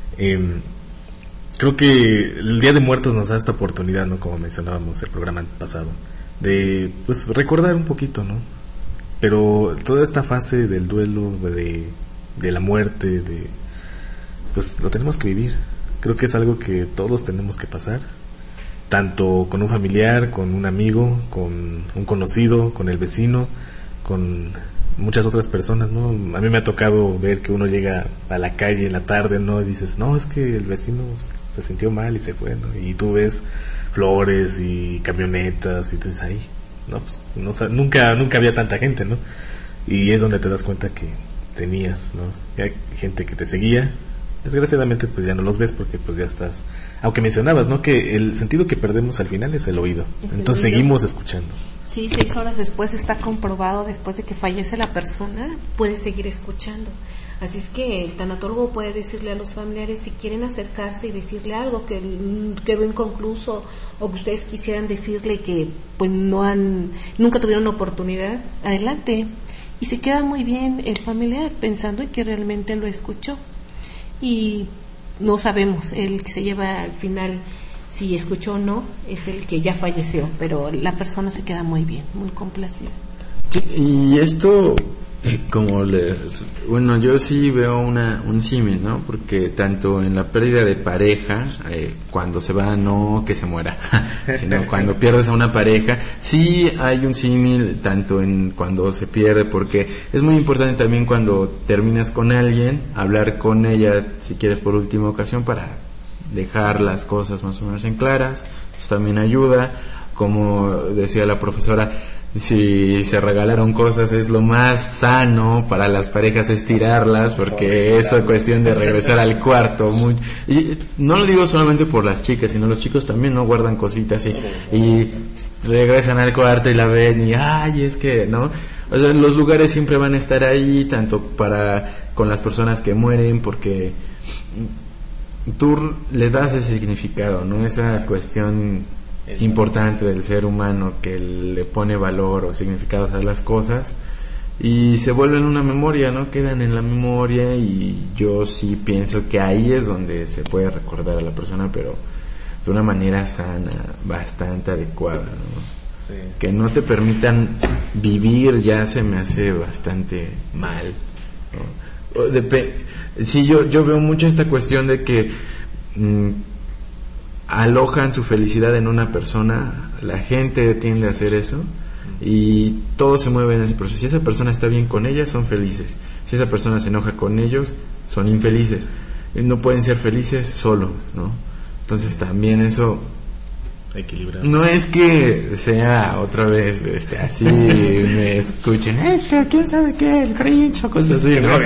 creo que el Día de Muertos nos da esta oportunidad, ¿no? Como mencionábamos el programa pasado, de pues recordar un poquito, ¿no? Pero toda esta fase del duelo, de la muerte, pues lo tenemos que vivir. Creo que es algo que todos tenemos que pasar, tanto con un familiar, con un amigo, con un conocido, con el vecino, con muchas otras personas, ¿no? A mí me ha tocado ver que uno llega a la calle en la tarde, ¿no? Y dices, no, es que el vecino se sintió mal y se fue, ¿no? Y tú ves flores y camionetas y tú dices, ay, no, pues nunca había tanta gente, ¿no? Y es donde te das cuenta que tenías, ¿no? Hay gente que te seguía. Desgraciadamente pues ya no los ves porque pues ya estás, aunque mencionabas, ¿no? Que el sentido que perdemos al final es el oído. Entonces seguimos escuchando. Sí, 6 horas después está comprobado, después de que fallece la persona, puede seguir escuchando. Así es que el tanatólogo puede decirle a los familiares, si quieren acercarse y decirle algo que quedó inconcluso, o que ustedes quisieran decirle que pues nunca tuvieron oportunidad, adelante. y se queda muy bien el familiar pensando en que realmente lo escuchó. Y no sabemos, el que se lleva al final si escuchó o no es el que ya falleció, pero la persona se queda muy bien, muy complacida. Sí, y esto, bueno, yo sí veo un símil, ¿no? Porque tanto en la pérdida de pareja, cuando se va, no que se muera, sino cuando pierdes a una pareja, sí hay un símil tanto en cuando se pierde, porque es muy importante también cuando terminas con alguien, hablar con ella, si quieres por última ocasión, para dejar las cosas más o menos en claras. Eso también ayuda. Como decía la profesora, si se regalaron cosas, es lo más sano para las parejas es tirarlas, porque esa cuestión de regresar al cuarto, y no lo digo solamente por las chicas, sino los chicos también no guardan cositas y regresan al cuarto y la ven y ay, es que no, o sea, los lugares siempre van a estar ahí, tanto con las personas que mueren, porque tú le das ese significado, ¿no? Esa cuestión importante del ser humano que le pone valor o significado a las cosas y se vuelven una memoria, ¿no? Quedan en la memoria, y yo sí pienso que ahí es donde se puede recordar a la persona, pero de una manera sana, bastante adecuada, ¿no? Sí. Que no te permitan vivir ya se me hace bastante mal, ¿no? Sí, yo veo mucho esta cuestión de que alojan su felicidad en una persona, la gente tiende a hacer eso y todo se mueve en ese proceso. Si esa persona está bien con ellas, son felices. Si esa persona se enoja con ellos, son infelices. No pueden ser felices solos, ¿no? Entonces también eso equilibrado. No es que sea otra vez así me escuchen quién sabe qué, el Grinch o cosas así, ¿no?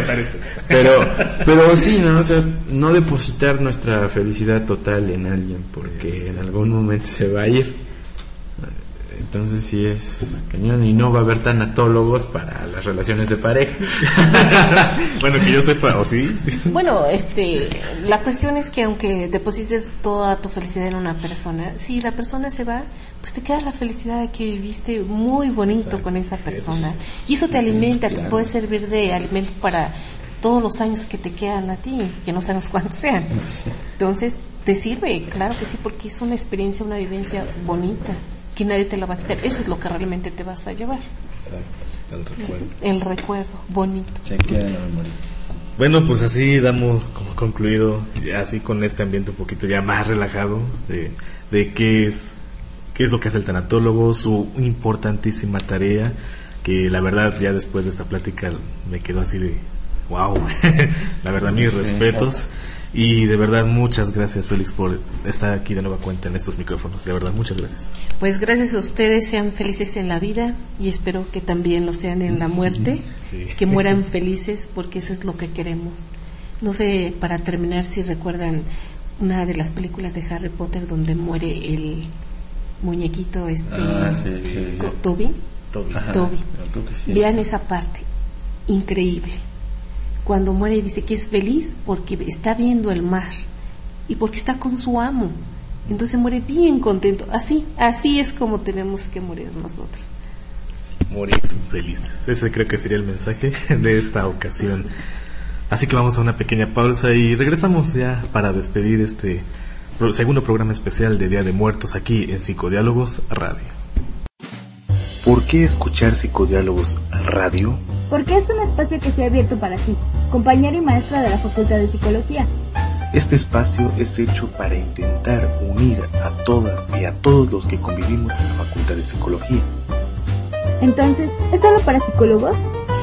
Pero sí, ¿no? O sea, no depositar nuestra felicidad total en alguien, porque en algún momento se va a ir. Entonces sí es cañón, y no va a haber tanatólogos para las relaciones de pareja. Bueno, que yo sepa, ¿o sí? Bueno, la cuestión es que aunque deposites toda tu felicidad en una persona, si la persona se va, pues te queda la felicidad de que viviste muy bonito. Exacto. Con esa persona, y eso te alimenta, claro. Te puede servir de alimento para todos los años que te quedan a ti, que no sabemos cuántos sean. Entonces, te sirve, claro que sí, porque es una experiencia, una vivencia bonita, que nadie te la va a quitar. Eso es lo que realmente te vas a llevar. Exacto, el recuerdo bonito. Chequea la memoria. Bueno, pues así damos como concluido, ya así con este ambiente un poquito ya más relajado de qué es lo que hace el tanatólogo, su importantísima tarea, que la verdad ya después de esta plática me quedó así de wow. La verdad, mis respetos. Y de verdad, muchas gracias, Félix, por estar aquí de nueva cuenta en estos micrófonos. De verdad, muchas gracias. Pues gracias a ustedes, sean felices en la vida y espero que también lo sean en la muerte, sí. Que mueran felices, porque eso es lo que queremos. No sé, para terminar, si recuerdan una de las películas de Harry Potter donde muere el muñequito Toby. Sí. Vean esa parte, increíble. Cuando muere y dice que es feliz porque está viendo el mar y porque está con su amo, entonces muere bien contento. Así es como tenemos que morir nosotros. Morir felices. Ese creo que sería el mensaje de esta ocasión. Así que vamos a una pequeña pausa y regresamos ya para despedir este segundo programa especial de Día de Muertos aquí en Psicodiálogos Radio. ¿Por qué escuchar Psicodiálogos Radio? Porque es un espacio que se ha abierto para ti, compañera y maestra de la Facultad de Psicología. Este espacio es hecho para intentar unir a todas y a todos los que convivimos en la Facultad de Psicología. Entonces, ¿es solo para psicólogos?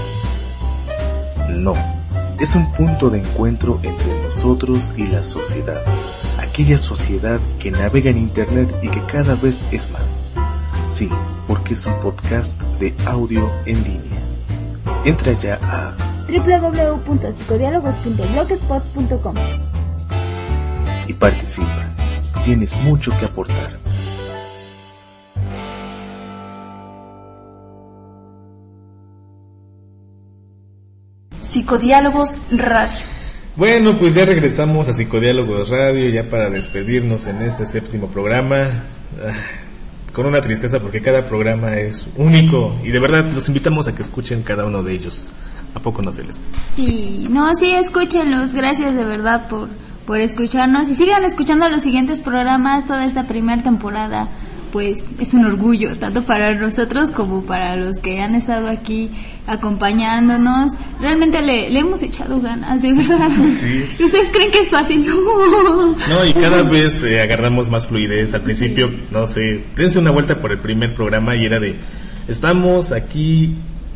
No, es un punto de encuentro entre nosotros y la sociedad. Aquella sociedad que navega en Internet y que cada vez es más. Sí, porque es un podcast de audio en línea. Entra ya a www.psicodiálogos.blogspot.com y participa. Tienes mucho que aportar. Psicodiálogos Radio. Bueno, pues ya regresamos a Psicodiálogos Radio, ya para despedirnos en este séptimo programa. con una tristeza porque cada programa es único y de verdad los invitamos a que escuchen cada uno de ellos. ¿A poco no, Celeste? Sí, no, sí, escúchenlos, gracias de verdad por escucharnos y sigan escuchando los siguientes programas. Toda esta primera temporada pues es un orgullo tanto para nosotros como para los que han estado aquí acompañándonos. Realmente le hemos echado ganas, de verdad. Sí. ¿Ustedes creen que es fácil? No, y cada vez agarramos más fluidez. Al principio, no sé, dense una vuelta por el primer programa y era de, estamos aquí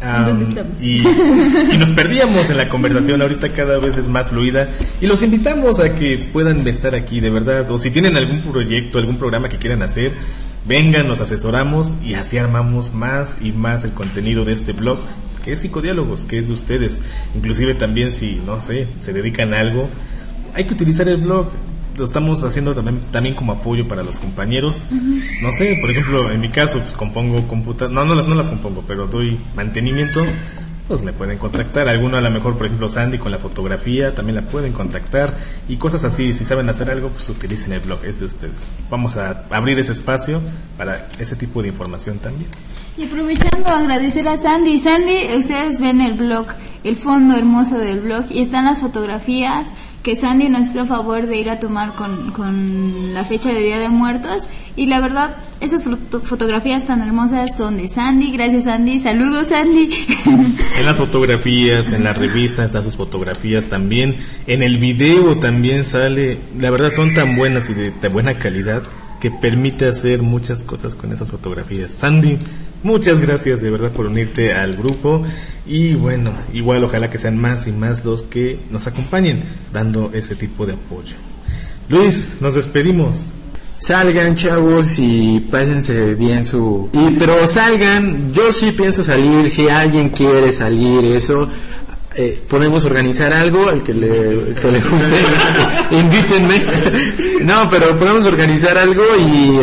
y nos perdíamos en la conversación. Ahorita cada vez es más fluida y los invitamos a que puedan estar aquí, de verdad. O si tienen algún proyecto, algún programa que quieran hacer, vengan, nos asesoramos y así armamos más y más el contenido de este blog que es Psicodiálogos, que es de ustedes. Inclusive también si, no sé, se dedican a algo, hay que utilizar el blog. Lo estamos haciendo también como apoyo para los compañeros. No sé, por ejemplo, en mi caso, pues compongo computadoras, no las compongo, pero doy mantenimiento, pues me pueden contactar. Alguno a lo mejor, por ejemplo, Sandy con la fotografía, también la pueden contactar y cosas así. Si saben hacer algo, pues utilicen el blog, es de ustedes. Vamos a abrir ese espacio para ese tipo de información también. Y aprovechando, agradecer a Sandy. Sandy, ustedes ven el blog, el fondo hermoso del blog, y están las fotografías que Sandy nos hizo favor de ir a tomar con la fecha de Día de Muertos, y la verdad, esas fotografías tan hermosas son de Sandy. Gracias, Sandy. Saludos, Sandy. En las fotografías, en la revista están sus fotografías también, en el video también sale. La verdad son tan buenas y de buena calidad que permite hacer muchas cosas con esas fotografías. Sandy, muchas gracias de verdad por unirte al grupo y bueno, igual ojalá que sean más y más los que nos acompañen dando ese tipo de apoyo. Luis, nos despedimos. Salgan, chavos, y pásense bien pero salgan, yo sí pienso salir, si alguien quiere salir, eso... podemos organizar algo al que le guste. Invítenme. No, pero podemos organizar algo y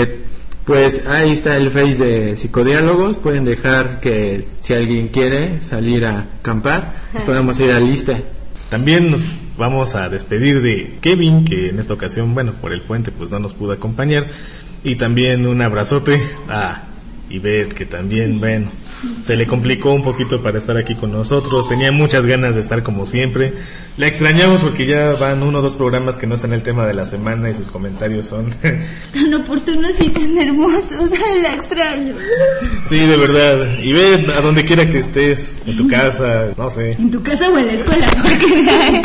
pues ahí está el Face de Psicodiálogos. Pueden dejar que si alguien quiere salir a acampar, podemos ir a lista. También nos vamos a despedir de Kevin, que en esta ocasión, bueno, por el puente pues no nos pudo acompañar, y también un abrazote a Ivette, que también, bueno, se le complicó un poquito para estar aquí con nosotros. Tenía muchas ganas de estar como siempre. La extrañamos porque ya van 1 o 2 programas que no están en el tema de la semana y sus comentarios son tan oportunos y tan hermosos. La extraño. Sí, de verdad. Y ve a donde quiera que estés, en tu casa, no sé. En tu casa o en la escuela, porque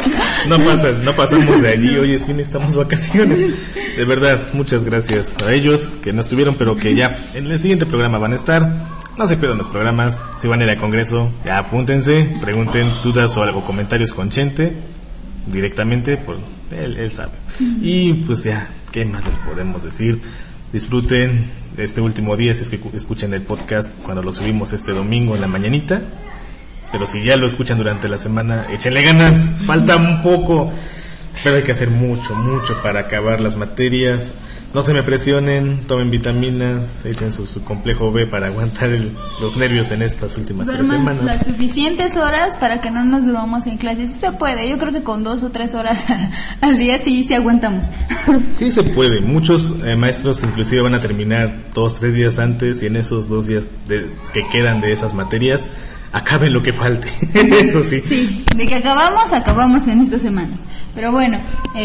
no pasamos de allí. Oye, sí necesitamos vacaciones. De verdad, muchas gracias a ellos que no estuvieron, pero que ya en el siguiente programa van a estar. No se pierdan los programas. Si van a ir al Congreso, ya apúntense, pregunten dudas o algo, comentarios con Chente directamente, por él sabe. Y pues ya, ¿qué más les podemos decir? Disfruten este último día, si es que escuchan el podcast cuando lo subimos este domingo en la mañanita. Pero si ya lo escuchan durante la semana, échenle ganas, falta un poco, pero hay que hacer mucho para acabar las materias. No se me presionen, tomen vitaminas, echen su complejo B para aguantar los nervios en estas últimas 3 semanas. Las suficientes horas para que no nos durmamos en clases. Sí se puede, yo creo que con 2 o 3 horas al día sí aguantamos. Sí se puede, muchos maestros inclusive van a terminar 2 o 3 días antes, y en esos 2 días que quedan de esas materias, acaben lo que falte. Eso sí. Sí, de que acabamos en estas semanas. Pero bueno,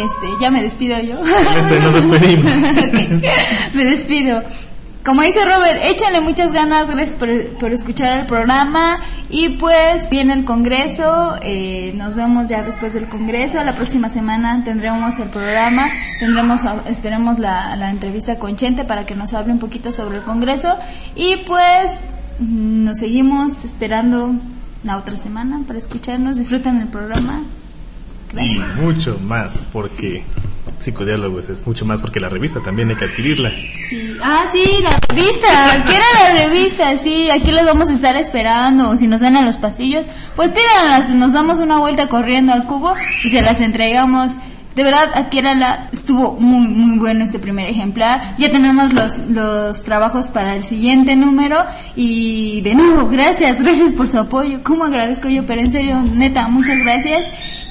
ya me despido yo. Nos despedimos. Okay. Me despido. Como dice Robert, échenle muchas ganas, gracias por escuchar el programa. Y pues viene el Congreso, nos vemos ya después del Congreso. La próxima semana tendremos el programa, esperemos la entrevista con Chente para que nos hable un poquito sobre el Congreso. Y pues nos seguimos esperando la otra semana para escucharnos. Disfruten el programa. Gracias. Y mucho más, porque Psicodiálogos es mucho más, porque la revista también hay que adquirirla. Sí. Sí, la revista. ¿Qué era la revista? Sí, aquí los vamos a estar esperando. Si nos ven en los pasillos, pues pídanlas, nos damos una vuelta corriendo al cubo y se las entregamos. De verdad, adquiéranla. Estuvo muy bueno este primer ejemplar. Ya tenemos los trabajos para el siguiente número. Y de nuevo, gracias por su apoyo. ¿Cómo agradezco yo? Pero en serio, neta, muchas gracias.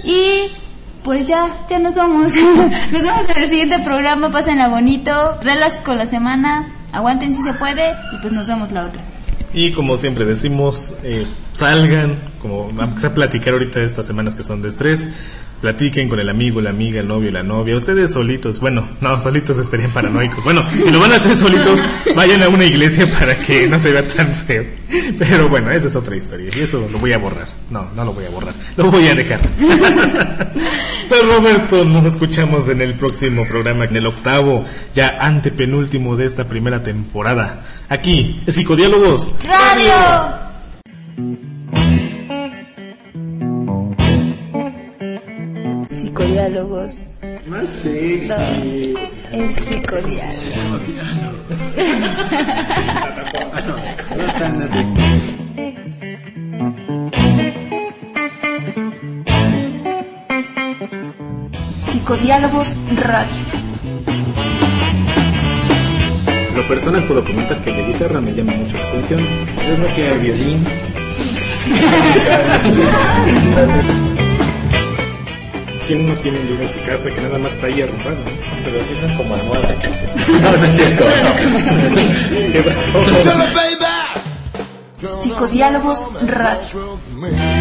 Y pues ya nos vamos. Nos vemos en el siguiente programa. Pásenla bonito, relax con la semana. aguanten si se puede y pues nos vemos la otra. Y como siempre decimos, salgan, como vamos a platicar ahorita de estas semanas que son de estrés, platiquen con el amigo, la amiga, el novio, la novia, ustedes solitos, bueno, no, solitos estarían paranoicos, bueno, si lo van a hacer solitos, vayan a una iglesia para que no se vea tan feo, pero bueno, esa es otra historia, y eso lo voy a borrar, no lo voy a borrar, lo voy a dejar. Soy Roberto, nos escuchamos en el próximo programa, en el 8º, ya antepenúltimo de esta primera temporada, aquí, Psicodiálogos Radio. Psicodiálogos. Más sexy. No, es psicodiálogo. No tan así. Psicodiálogos Radio. En lo personal puedo comentar que la guitarra me llama mucho la atención. Yo creo que el violín. ¿Quién no tiene un libro en su casa que nada más está ahí arrumbado? Pero así son como almohada. No es cierto. ¿Qué pasó? Psicodiálogos Radio.